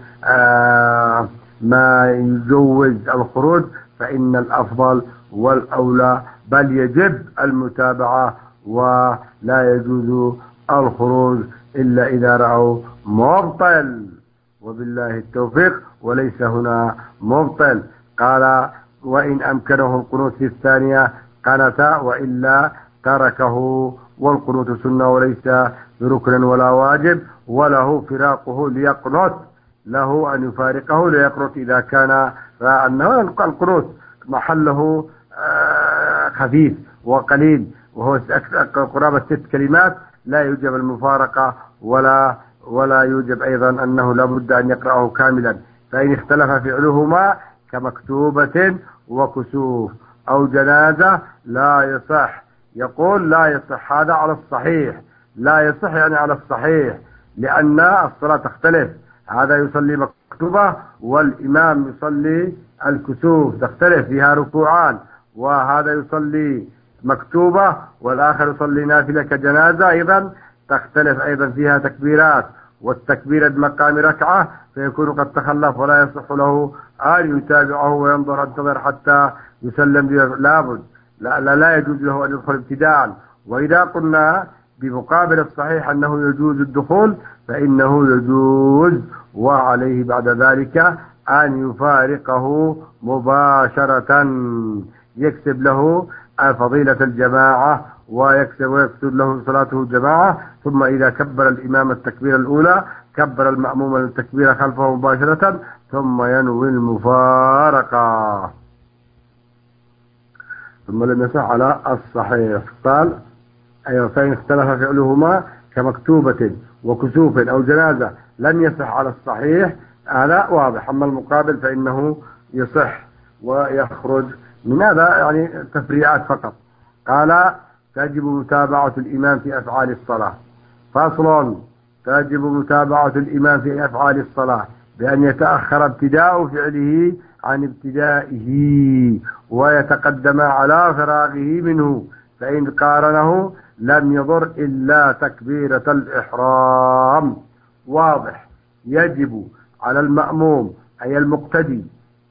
ما يجوز الخروج، فإن الأفضل والأولى بل يجب المتابعة، ولا يجوز الخروج إلا إذا رأوا مبطل، وبالله التوفيق، وليس هنا مبطل. قال: وإن أمكنه القنوت في الثانية قنت، وإلا تركه، والقنوت سنة وليس بركن ولا واجب، وله فراقه ليقنط، له أن يفارقه ليقنط إذا كان رأى أنه القنوت محله خفيف وقليل، وهو قرابة 6 كلمات، لا يوجب المفارقة ولا يوجب أيضا أنه لابد أن يقرأه كاملا. فإن اختلف فعلهما كمكتوبة وكسوف أو جنازة لا يصح. يقول: لا يصح، هذا على الصحيح، لا يصح يعني على الصحيح، لأن الصلاة تختلف، هذا يصلي مكتوبة والإمام يصلي الكسوف، تختلف فيها ركوعان، وهذا يصلي مكتوبة والآخر يصلي نافلة كجنازة، أيضا تختلف أيضا فيها تكبيرات، والتكبير بمقام ركعة فيكون قد تخلف، ولا يصح له أن يتابعه وينظر انتظر حتى يسلم، لابد، لا يجوز له أن يدخل ابتداء. وإذا قلنا بمقابل الصحيح أنه يجوز الدخول، فإنه يجوز، وعليه بعد ذلك أن يفارقه مباشرة، يكسب له فضيلة الجماعة، ويكسب له صلاته الجماعة. ثم إذا كبر الإمام التكبير الأولى كبر المأموم التكبير خلفه مباشرة، ثم ينوي المفارقة. ثم لم يصح على الصحيح. قال: أيوة، فإن اختلف فعلهما كمكتوبة وكسوف أو جنازة لم يصح على الصحيح، هذا واضح. أما المقابل فإنه يصح ويخرج من هذا، يعني تفريعات فقط. قال: تجب متابعة الإمام في أفعال الصلاة. فصل: تجب متابعة الإمام في أفعال الصلاة بأن يتأخر ابتداء فعله عن ابتدائه، ويتقدم على فراغه منه، فإن قارنه لم يضر إلا تكبيرة الإحرام. واضح. يجب على المأموم أي المقتدي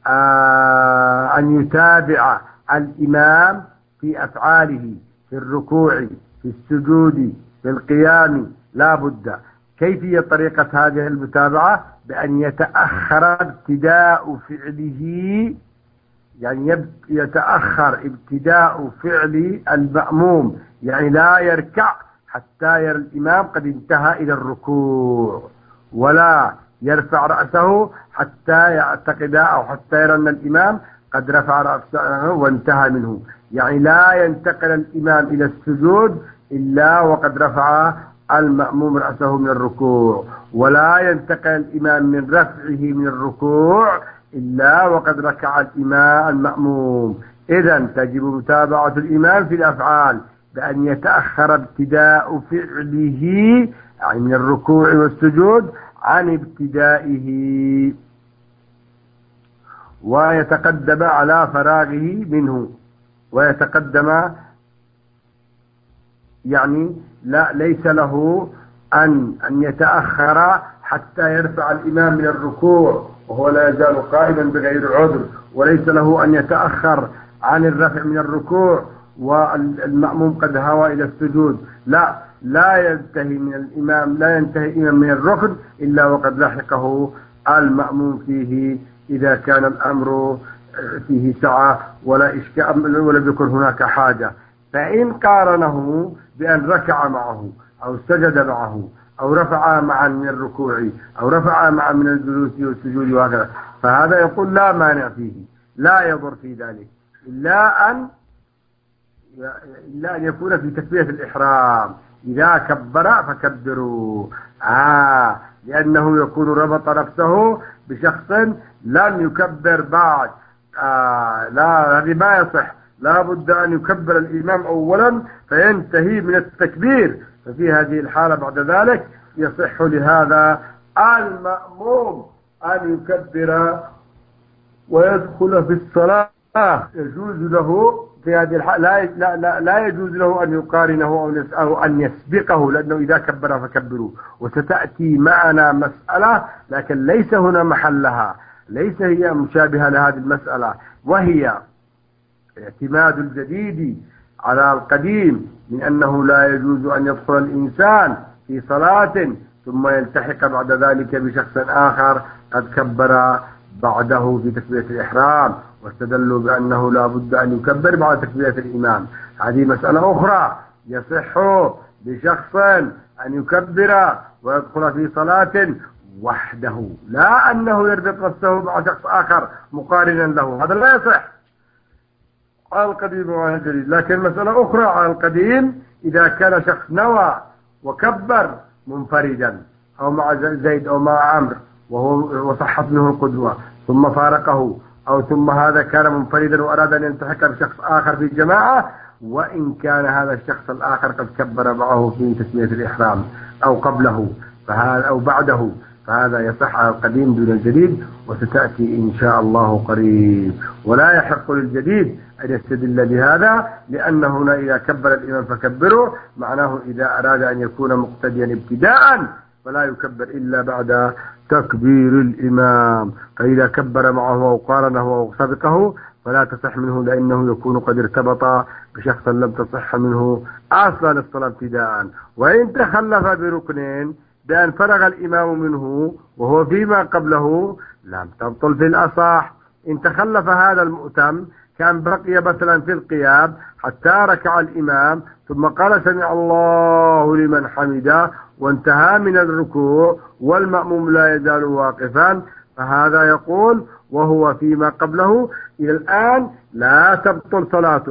أن يتابع الإمام في أفعاله، في الركوع، في السجود، في القيام، لا بد. كيفية طريقة هذه المتابعة؟ بأن يتأخر ابتداء فعله، يعني يتأخر ابتداء فعل المأموم، يعني لا يركع حتى يرى الإمام قد انتهى إلى الركوع، ولا يرفع رأسه حتى يعتقد أو حتى يرى أن الإمام قد رفع رأسه وانتهى منه، يعني لا ينتقل الإمام إلى السجود إلا وقد رفع المأموم رأسه من الركوع، ولا ينتقل الإمام من رفعه من الركوع إلا وقد ركع الإمام المأموم. إذن تجب متابعة الإمام في الأفعال بأن يتأخر ابتداء فعله، يعني من الركوع والسجود، عن ابتدائه، ويتقدم على فراغه منه. ويتقدم يعني ليس له أن يتأخر حتى يرفع الإمام من الركوع وهو لا يزال قائما بغير عذر، وليس له أن يتأخر عن الرفع من الركوع والمأموم قد هوى إلى السجود. لا ينتهي الإمام من الركن إلا وقد لحقه المأموم فيه، إذا كان الأمر فيه سعة ولا إشكال ولم يكن هناك حاجة. فإن قارنه بأن ركع معه أو سجد معه أو رفع معا من الركوع أو رفع معا من الجلوس والسجود وهكذا، فهذا يقول لا مانع فيه، لا يضر في ذلك إلا أن يكون في تكبيرة الإحرام. إذا كبر فكبروا لأنه يكون ربط نفسه بشخص لم يكبر بعد. لا، هذه ما يصح، لا بد أن يكبر الإمام أولا فينتهي من التكبير، ففي هذه الحالة بعد ذلك يصح لهذا المأموم أن يكبر ويدخل في الصلاة. يجوز له في هذه الحالة لا يجوز له أن يقارنه أو أن يسبقه، لأنه إذا كبر فكبروا. وستأتي معنا مسألة لكن ليس هنا محلها، ليس هي مشابهة لهذه المسألة، وهي اعتماد الجديد على القديم، من أنه لا يجوز أن يدخل الإنسان في صلاة ثم يلتحق بعد ذلك بشخص آخر قد كبر بعده في تكبيرة الإحرام، واستدلوا بأنه لا بد أن يكبر بعد تكبيرة الإمام. هذه مسألة أخرى. يصح لشخص أن يكبر ويدخل في صلاة وحده، لا أنه يربط نفسه مع شخص آخر مقارنا له، هذا لا يصح على القديم وعلى الجديد. لكن مسألة أخرى على القديم، إذا كان شخص نوى وكبر منفردا أو مع زيد أو مع عمرو وصحت منه القدوة ثم فارقه، أو ثم هذا كان منفردا وأراد أن يلتحق بشخص آخر في الجماعة، وإن كان هذا الشخص الآخر قد كبر معه في تسمية الإحرام أو قبله أو بعده، فهذا يصح على القديم دون الجديد، وستأتي إن شاء الله قريب. ولا يحق للجديد أن يستدل بهذا، لأن هنا إذا كبر الإمام فكبروا معناه إذا أراد أن يكون مقتديا ابتداء فلا يكبر إلا بعد تكبير الإمام، فإذا كبر معه أو قارنه أو سبقه فلا تصح منه، لأنه يكون قد ارتبط بشخص لم تصح منه أصلا الصلاة ابتداء. وإن تخلف بركن بأن فرغ الإمام منه وهو فيما قبله لم تبطل في الأصح. إن تخلف هذا المؤتم كان بقي مثلا في القيام حتى ركع الإمام ثم قال سمع الله لمن حمده وانتهى من الركوع والمأموم لا يزال واقفا، فهذا يقول وهو فيما قبله إلى الآن لا تبطل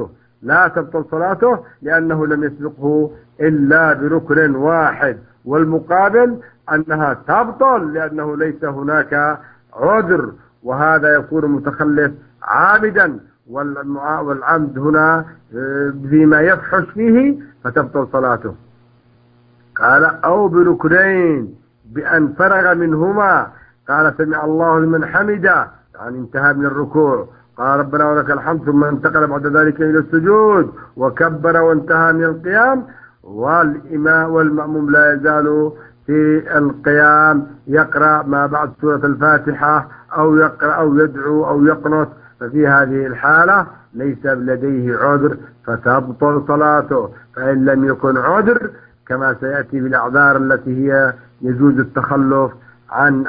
صلاته لأنه لم يسبقه إلا بركن واحد، والمقابل أنها تبطل لأنه ليس هناك عذر، وهذا يكون متخلف عامدا، والعمد هنا فيما يفحش فيه فتبطل صلاته. قال أو بركنين بأن فرغ منهما، قال سمع الله لمن حمده يعني انتهى من الركوع، قال ربنا ولك الحمد، ثم انتقل بعد ذلك إلى السجود وكبر وانتهى من القيام، والإمام والمأموم لا يزال في القيام يقرأ ما بعد سورة الفاتحة أو يقرأ أو يدعو أو يقنط، ففي هذه الحالة ليس لديه عذر فتبطل صلاته. فإن لم يكن عذر كما سيأتي بالأعذار التي هي يجوز التخلف عن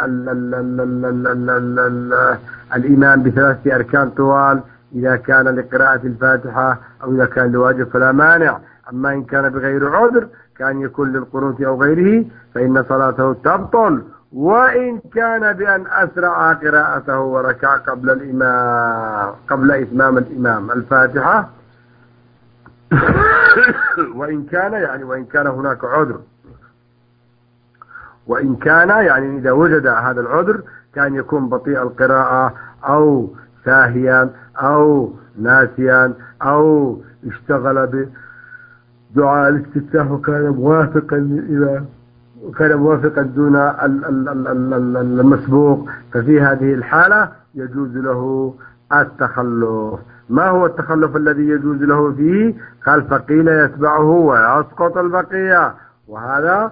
الإمام بثلاثة أركان طوال إذا كان لقراءة الفاتحة أو إذا كان لواجب فلا مانع. أما إن كان بغير عذر كان يكون للقنوت أو غيره فإن صلاته تبطل، وإن كان بأن أسرع قراءته وركع قبل إتمام الإمام الفاتحة وإن كان هناك عذر، وإن كان يعني إذا وجد هذا العذر كان يكون بطيء القراءة أو ساهيا أو ناسيا أو اشتغل بدعاء الاستفتاح وكان موافقا دون المسبوق، ففي هذه الحالة يجوز له التخلف. ما هو التخلف الذي يجوز له فيه؟ قال فقيل يتبعه ويسقط البقية، وهذا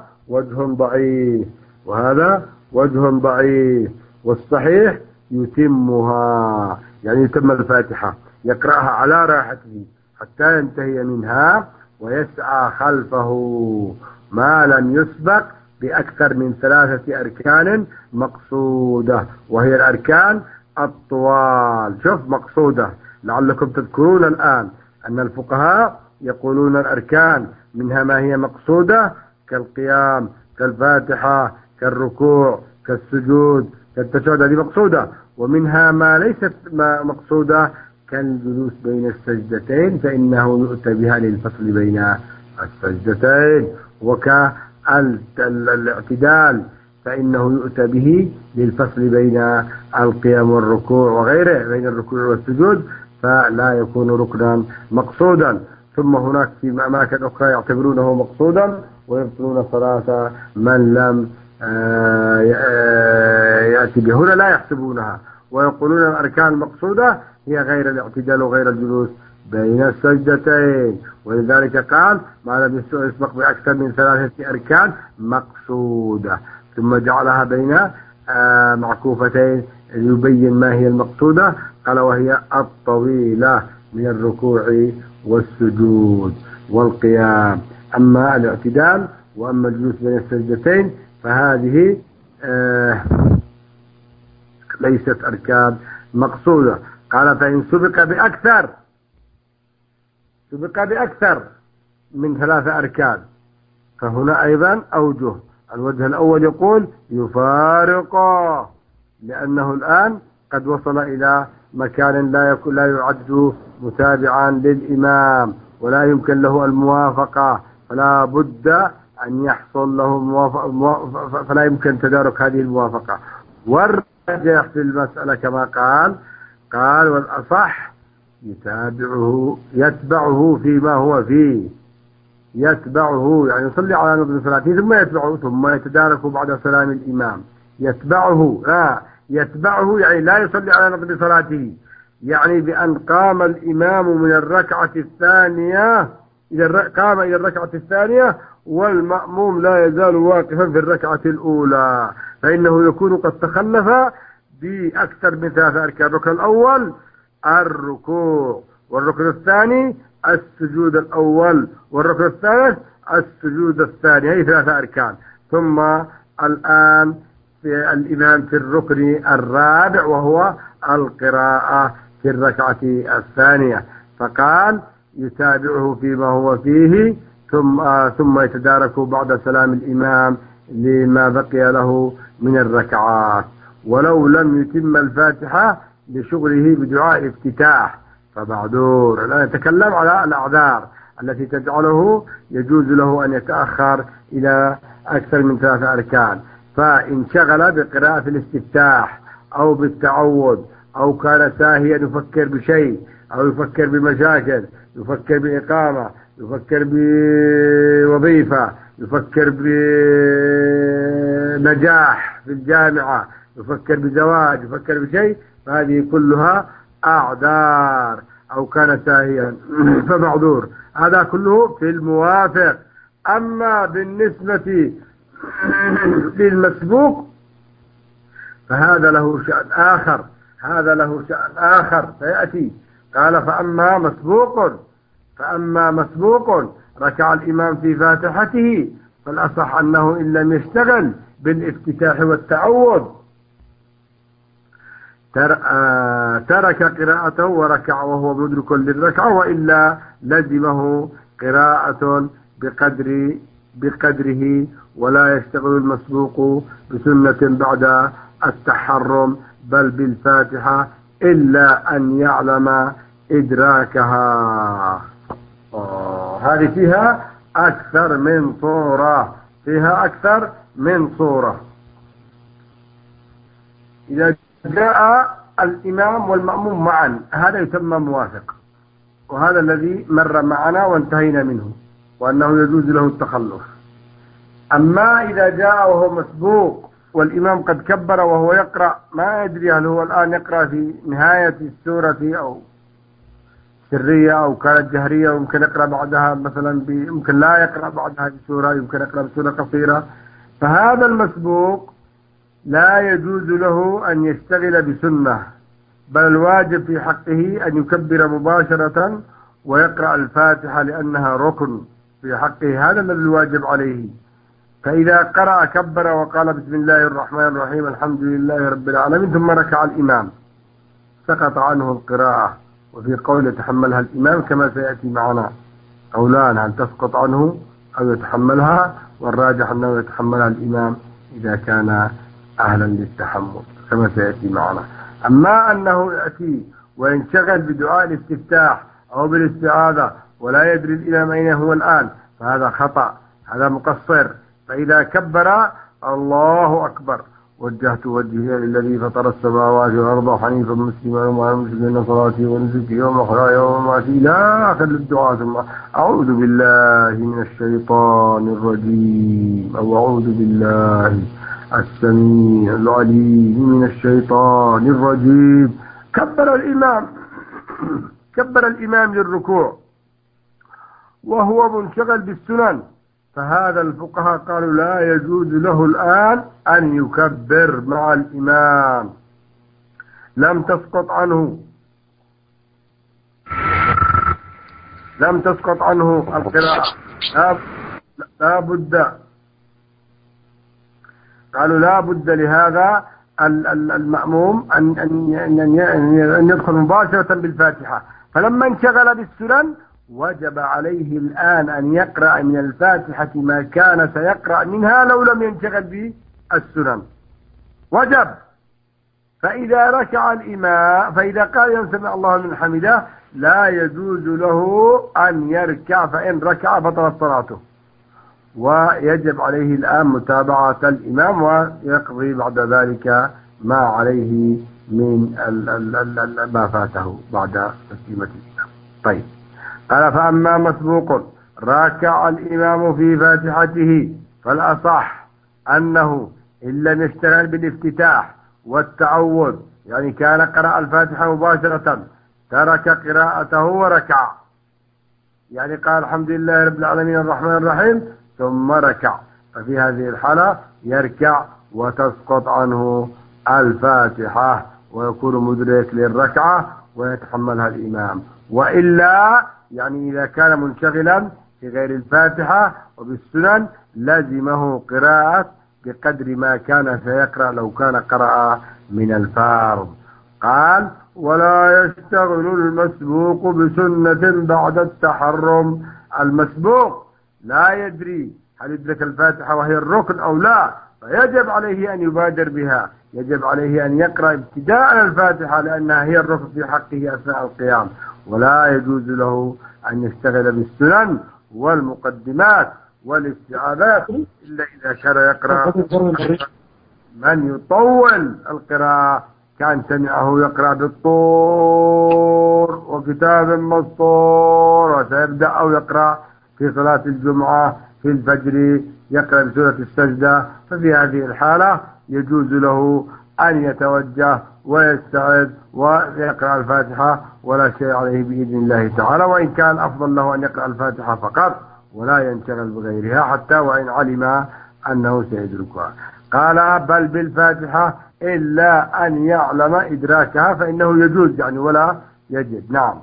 وجه ضعيف، والصحيح يتمها، يعني يتم الفاتحة يقرأها على راحته حتى ينتهي منها ويسعى خلفه ما لم يسبق بأكثر من 3 أركان مقصودة، وهي الأركان الطوال. شوف مقصودة، لعلكم تذكرون الآن أن الفقهاء يقولون الأركان منها ما هي مقصودة كالقيام كالفاتحة كالركوع كالسجود كالتشهد، هذه مقصودة. ومنها ما ليست مقصودة كالجلوس بين السجدتين، فإنه يؤتى بها للفصل بين السجدتين، وكالاعتدال فإنه يؤتى به للفصل بين القيام والركوع وغيره، بين الركوع والسجود، فلا يكون ركنا مقصودا. ثم هناك في أماكن أخرى يعتبرونه مقصودا ويبطلون صلاة من لم يأتي به. هنا لا يحسبونها ويقولون الأركان المقصودة هي غير الاعتدال وغير الجلوس بين السجدتين، ولذلك قال ما لم يسبق بأكثر من 3 أركان مقصودة، ثم جعلها بين معكوفتين ليبين ما هي المقصودة. قال وهي الطويلة من الركوع والسجود والقيام. أما الاعتدال وأما الجلوس بين السجدتين فهذه ليست أركان مقصودة. قال فإن سبق بأكثر من 3 أركان فهنا أيضا أوجه. الوجه الأول يقول يفارق، لأنه الآن قد وصل إلى مكان لا يعد متابعا للإمام ولا يمكن له الموافقة، فلا بد أن يحصل له فلا يمكن تدارك هذه الموافقة. والراجح في المسألة كما قال والأصح يتبعه فيما هو فيه، يتبعه يعني يصلي على نقض صلاته ثم يتبعه ثم يتدارك بعد سلام الإمام. يتبعه يعني لا يصلي على نقض صلاته، يعني بأن قام الإمام من الركعة الثانية قام إلى الركعة الثانية والمأموم لا يزال واقفا في الركعة الأولى، فإنه يكون قد تخلف بأكثر من 3 أركان. الركن الأول الركوع، والركن الثاني السجود الأول، والركن الثالث السجود الثاني، هي 3 أركان. ثم الآن في الإمام في الركن الرابع وهو القراءة في الركعة الثانية، فقال يتابعه فيما هو فيه ثم يتدارك بعد سلام الإمام لما بقي له من الركعات، ولو لم يتم الفاتحة لشغله بدعاء افتتاح فمعذور. الآن نتكلم على الأعذار التي تجعله يجوز له أن يتأخر إلى أكثر من 3 أركان، فإن شغل بقراءة الاستفتاح أو بالتعوذ أو كان ساهيا يفكر بشيء أو يفكر بمشاكل، يفكر بإقامة، يفكر بوظيفة، يفكر بنجاح في الجامعة، يفكر بزواج، يفكر بشيء، فهذه كلها أعذار. أو كان ساهيا فمعذور، هذا كله في الموافق. أما بالنسبة للمسبوق فهذا له شأن آخر سيأتي. قال فأما مسبوق ركع الإمام في فاتحته فالأصح أنه إن لم يشتغل بالافتتاح والتعوذ ترك قراءته وركع وهو مدرك للركعة، وإلا لزمه قراءة بقدره، ولا يشتغل المسبوق بسنة بعد التحرم بل بالفاتحة إلا أن يعلم إدراكها. هذه فيها أكثر من صورة. إذا جاء الإمام والمأموم معا هذا يسمى موافق، وهذا الذي مر معنا وانتهينا منه، وأنه يجوز له التخلف. أما إذا جاء وهو مسبوق والإمام قد كبر وهو يقرأ، ما يدري هل هو الآن يقرأ في نهاية السورة أو سرية أو كانت جهرية، ويمكن يقرأ بعدها مثلا يمكن لا يقرأ بعدها بسورة، يمكن يقرأ بسورة قصيرة، فهذا المسبوق لا يجوز له أن يشتغل بسنة، بل الواجب في حقه أن يكبر مباشرة ويقرأ الفاتحة لأنها ركن في حقه، هذا الذي الواجب عليه. فإذا قرأ كبر وقال بسم الله الرحمن الرحيم الحمد لله رب العالمين ثم ركع الإمام سقط عنه القراءة. وفي قول يتحملها الإمام كما سيأتي معنا قولان، هل تسقط عنه أو يتحملها، والراجح أنه يتحملها الإمام إذا كان أهلا للتحمل كما سيأتي معنا. أما أنه يأتي وينشغل بدعاء الاستفتاح أو بالاستعاذة ولا يدري الإمام أين هو الآن، فهذا خطأ، هذا مقصر. فإذا كبر الله أكبر وجهت وجهي للذي فطر السماوات والأرض حنيفا مسلما وما أشرك إن صلاتي ونسكي ومحياي ومماتي لا آخر للدعاء ثم أعوذ بالله من الشيطان الرجيم أو أعوذ بالله السميع العليم من الشيطان الرجيم. كبر الإمام للركوع وهو منشغل بالسنن، فهذا الفقهاء قالوا لا يجوز له الآن أن يكبر مع الإمام، لم تسقط عنه القراءة، لا بد، قالوا لا بد لهذا المأموم أن يدخل مباشرة بالفاتحة. فلما انشغل بالسنن وجب عليه الآن أن يقرأ من الفاتحة ما كان سيقرأ منها لو لم ينشغل بالسنن، وجب. فإذا ركع الإمام، فإذا قال سمع الله لمن حمده لا يجوز له أن يركع، فإن ركع بطلت صلاته، ويجب عليه الآن متابعة الإمام ويقضي بعد ذلك ما عليه من ما فاته بعد تسليمة الإمام. طيب، قال فأما مسبوق راكع الإمام في فاتحته فالأصح أنه إن لم يشتغل بالافتتاح والتعوذ، يعني كان قرأ الفاتحة مباشرة ترك قراءته وركع، يعني قال الحمد لله رب العالمين الرحمن الرحيم ثم ركع، ففي هذه الحالة يركع وتسقط عنه الفاتحة ويكون مدرك للركعة ويتحملها الإمام. وإلا يعني إذا كان منشغلا في غير الفاتحة وبالسنن لزمه قراءة بقدر ما كان سيقرأ لو كان قرأ من الفارض. قال ولا يشتغل المسبوق بسنة بعد التحرم. المسبوق لا يدري هل يدرك الفاتحة وهي الركن أو لا، فيجب عليه أن يبادر بها، يجب عليه أن يقرأ ابتداء الفاتحة لأنها هي الركن في حقه أثناء القيام، ولا يجوز له أن يشتغل بالسنن والمقدمات والاستعاذات إلا إذا كان يقرأ من يطول القراءة، كان سمعه يقرأ بالطور وكتاب مسطور، وسيبدأ أو يقرأ في صلاة الجمعة في الفجر يقرأ بسورة السجدة، ففي هذه الحالة يجوز له أن يتوجه ويستعذ ويقرأ الفاتحة ولا شيء عليه بإذن الله تعالى، وإن كان أفضل له أن يقرأ الفاتحة فقط ولا ينشغل بغيرها حتى وإن علم أنه سيدركها. قال بل بالفاتحة إلا أن يعلم إدراكها فإنه يجوز يعني ولا يجب. نعم.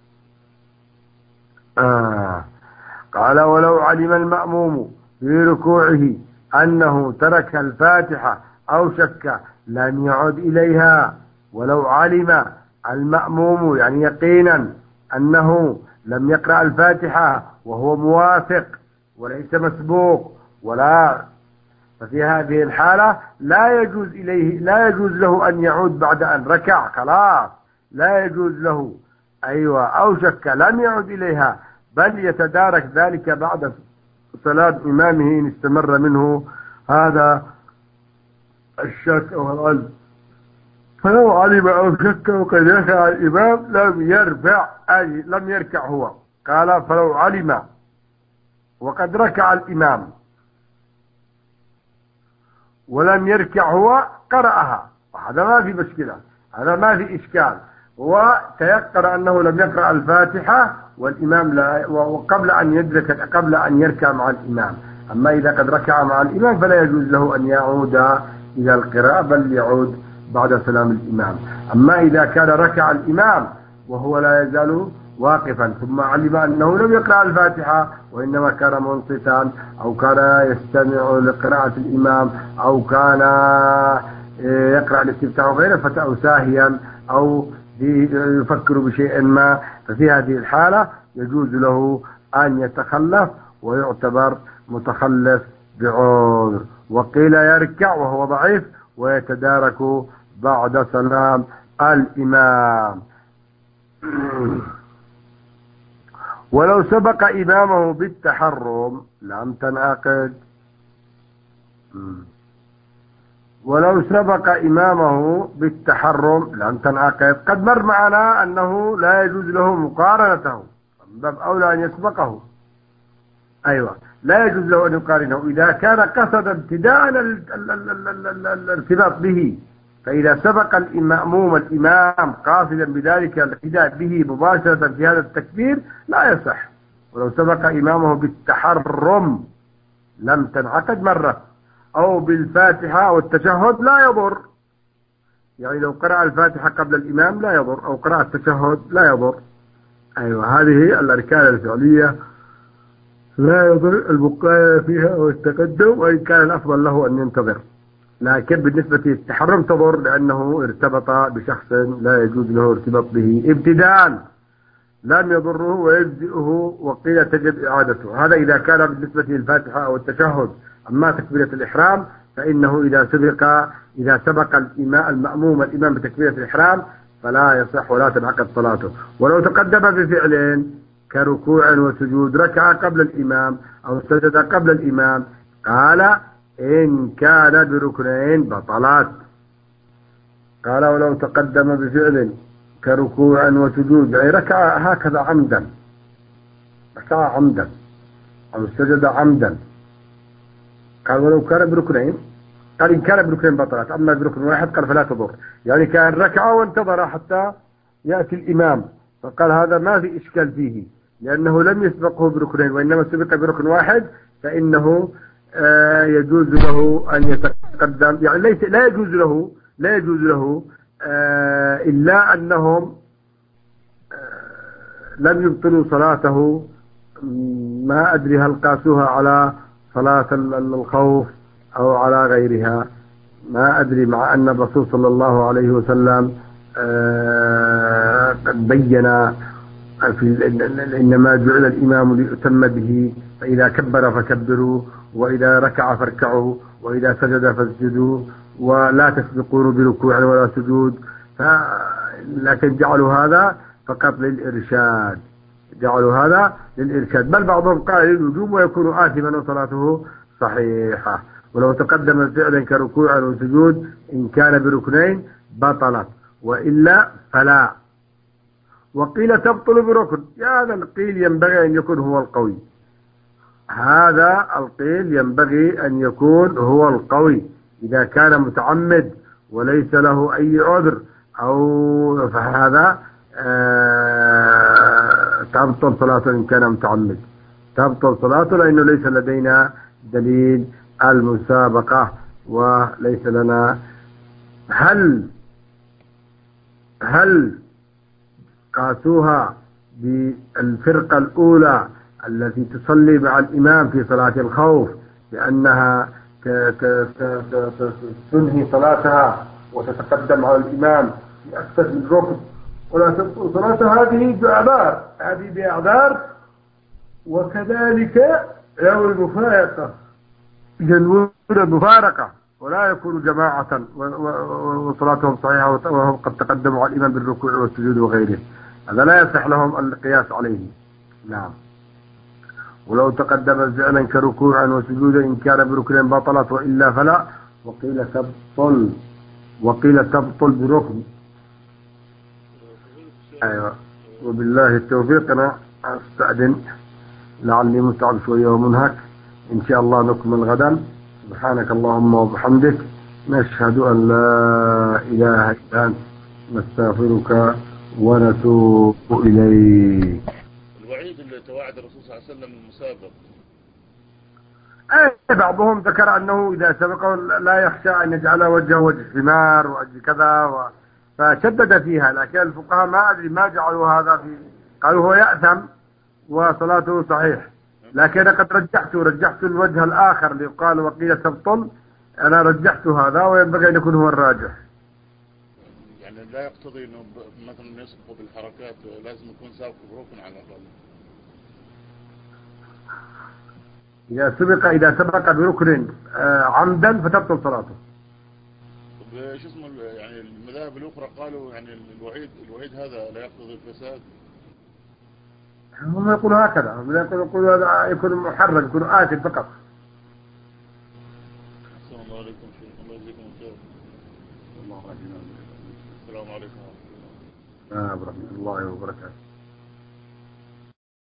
قال ولو علم المأموم في ركوعه أنه ترك الفاتحة أو شك لم يعد إليها. ولو علم المأموم يعني يقينا أنه لم يقرأ الفاتحة وهو موافق وليس مسبوق ولا، ففي هذه الحالة لا يجوز له أن يعود بعد أن ركع، خلاص لا يجوز له. أيوة، أو شك لم يعد إليها، بل يتدارك ذلك بعد صلاة إمامه إن استمر منه هذا الشك أو العلم. فلو علم أو شك وقد ركع الإمام لم يركع هو. قال فلو علم وقد ركع الإمام ولم يركع هو قرأها، هذا ما في مشكلة، هذا ما في إشكال، وتيقن أنه لم يقرأ الفاتحة والإمام لا، وقبل أن يدرك قبل أن يركع مع الإمام. أما إذا قد ركع مع الإمام فلا يجوز له أن يعود إلى القراءة بل يعود بعد سلام الإمام. أما إذا كان ركع الإمام وهو لا يزال واقفا ثم علم أنه لم يقرأ الفاتحة وإنما كان منصتا أو كان يستمع لقراءة الإمام أو كان يقرأ الاستفتاح وغيره أو ساهيا أو يفكر بشيء ما، ففي هذه الحالة يجوز له أن يتخلف ويعتبر متخلف بعذر. وقيل يركع وهو ضعيف ويتدارك بعد سلام الإمام. ولو سبق إمامه بالتحرم لم تنعقد. ولو سبق إمامه بالتحرم لم تنعقد. قد مر معنا أنه لا يجوز له مقارنته، باب أولى أن يسبقه. أيوة، لا يجوز له أن يقارنه إذا كان قصد ابتداء الارتباط به. فإذا سبق الإمام قاصدا بذلك الابتداء به مباشرة في هذا التكبير لا يصح. ولو سبق إمامه بالتحرم لم تنعقد مرة. أو بالفاتحة أو التشهد لا يضر، يعني لو قرأ الفاتحة قبل الإمام لا يضر، أو قرأ التشهد لا يضر. أيوة، هذه الأركان الفعلية لا يضر البقاء فيها والتقدم، وإن كان الأفضل له أن ينتظر. لكن بالنسبة للتحرم تضر، لأنه ارتبط بشخص لا يجوز له ارتباط به ابتداء، لم يضره ويجزئه، وقيل تجب إعادته. هذا إذا كان بالنسبة للفاتحة أو التشهد. أما تكبيرة الإحرام فإنه إذا سبق المأموم الإمام بتكبيرة الإحرام فلا يصح ولا تنعقد صلاته. ولو تقدم بفعل كركوع وسجود، ركع قبل الإمام أو سجد قبل الإمام، قال إن كان بركنين بطلات. قال ولو تقدم بفعل كركوع وسجود، يعني ركع هكذا عمدا، ركع عمدا أو سجد عمدا، قال ولو كان بركنين، قال إن كان بركنين بطلات. أما بركن واحد قال فلا تضر، يعني كان ركع وانتظر حتى يأتي الإمام، فقال هذا ما في إشكال فيه، لأنه لم يسبقه بركنين وإنما سبق بركن واحد، فإنه يجوز له أن يتقدم. يعني لا يجوز له إلا أنهم لم يبطلوا صلاته. ما أدري هل قاسوها على صلاة الخوف أو على غيرها، ما أدري، مع أن الرسول صلى الله عليه وسلم قد بين إنما جعل الإمام ليؤتم به، فإذا كبر فكبروا، وإذا ركع فاركعوا، وإذا سجد فاسجدوا، ولا تسبقون بركوع ولا سجود. لكن جعلوا هذا فقط للإرشاد، بل بعضهم قال للوجوب ويكون آثما وصلاته صحيحة. ولو تقدم فعلا كركوع وسجود إن كان بركنين بطلت، وإلا فلا. وقيل تبطل بركن. هذا القيل ينبغي أن يكون هو القوي، إذا كان متعمد وليس له أي عذر أو فهذا تبطل صلاته. إن كان متعمد تبطل صلاته، لأنه ليس لدينا دليل المسابقة وليس لنا. هل قاسوها بالفرقة الأولى التي تصلي مع الإمام في صلاة الخوف بأنها تنهي صلاتها وتتقدم على الإمام في أكثر من ركن ولا تبطل صلاتها؟ هذه بأعذار. وكذلك لو المفارقة ينوون المفارقة ولا يكون جماعة وصلاتهم صحيحة وهم قد تقدموا على الإمام بالركوع والسجود وغيره، هذا لا يصح لهم القياس عليه. نعم. ولو تقدم فعلا كركوعا وسجودا إن كان بركن بطلت، وإلا فلا. وقيل تبطل بركن. أيوة، وبالله التوفيق. أنا أستأذن لعلي متعب شوية ومنهك، إن شاء الله نكمل غدا. سبحانك اللهم وبحمدك، نشهد أن لا إله إلا أنت، نستغفرك ونتوب إليك. الوعيد اللي توعد الرسول صلى الله عليه وسلم المسابق، بعضهم ذكر أنه إذا سبقه لا يخشى أن يجعل وجه حمار وجه كذا فشدد فيها، لكن الفقهاء ما أدري ما جعلوا هذا قالوا هو يأثم وصلاته صحيح. لكن قد رجحت الوجه الآخر اللي قال وقيل تبطل، أنا رجحت هذا وينبغي أن يكون هو الراجح. يعني لا يقتضي أنه مثلا يسبق بالحركات، لازم يكون سابق بركن على الأقل. إذا سبق بركن عمدا فتبطل صلاته. طب شو اسمه يعني المذاهب الأخرى قالوا يعني الوعيد هذا لا يقتضي الفساد. هم يقولوا هكذا، هم يقولوا هذا يكون محرم، يكون آثم فقط. السلام عليكم شيخ، الله يجزيكم الخير. الله أكبر. السلام عليكم ورحمة الله. ورحمة الله وبركاته.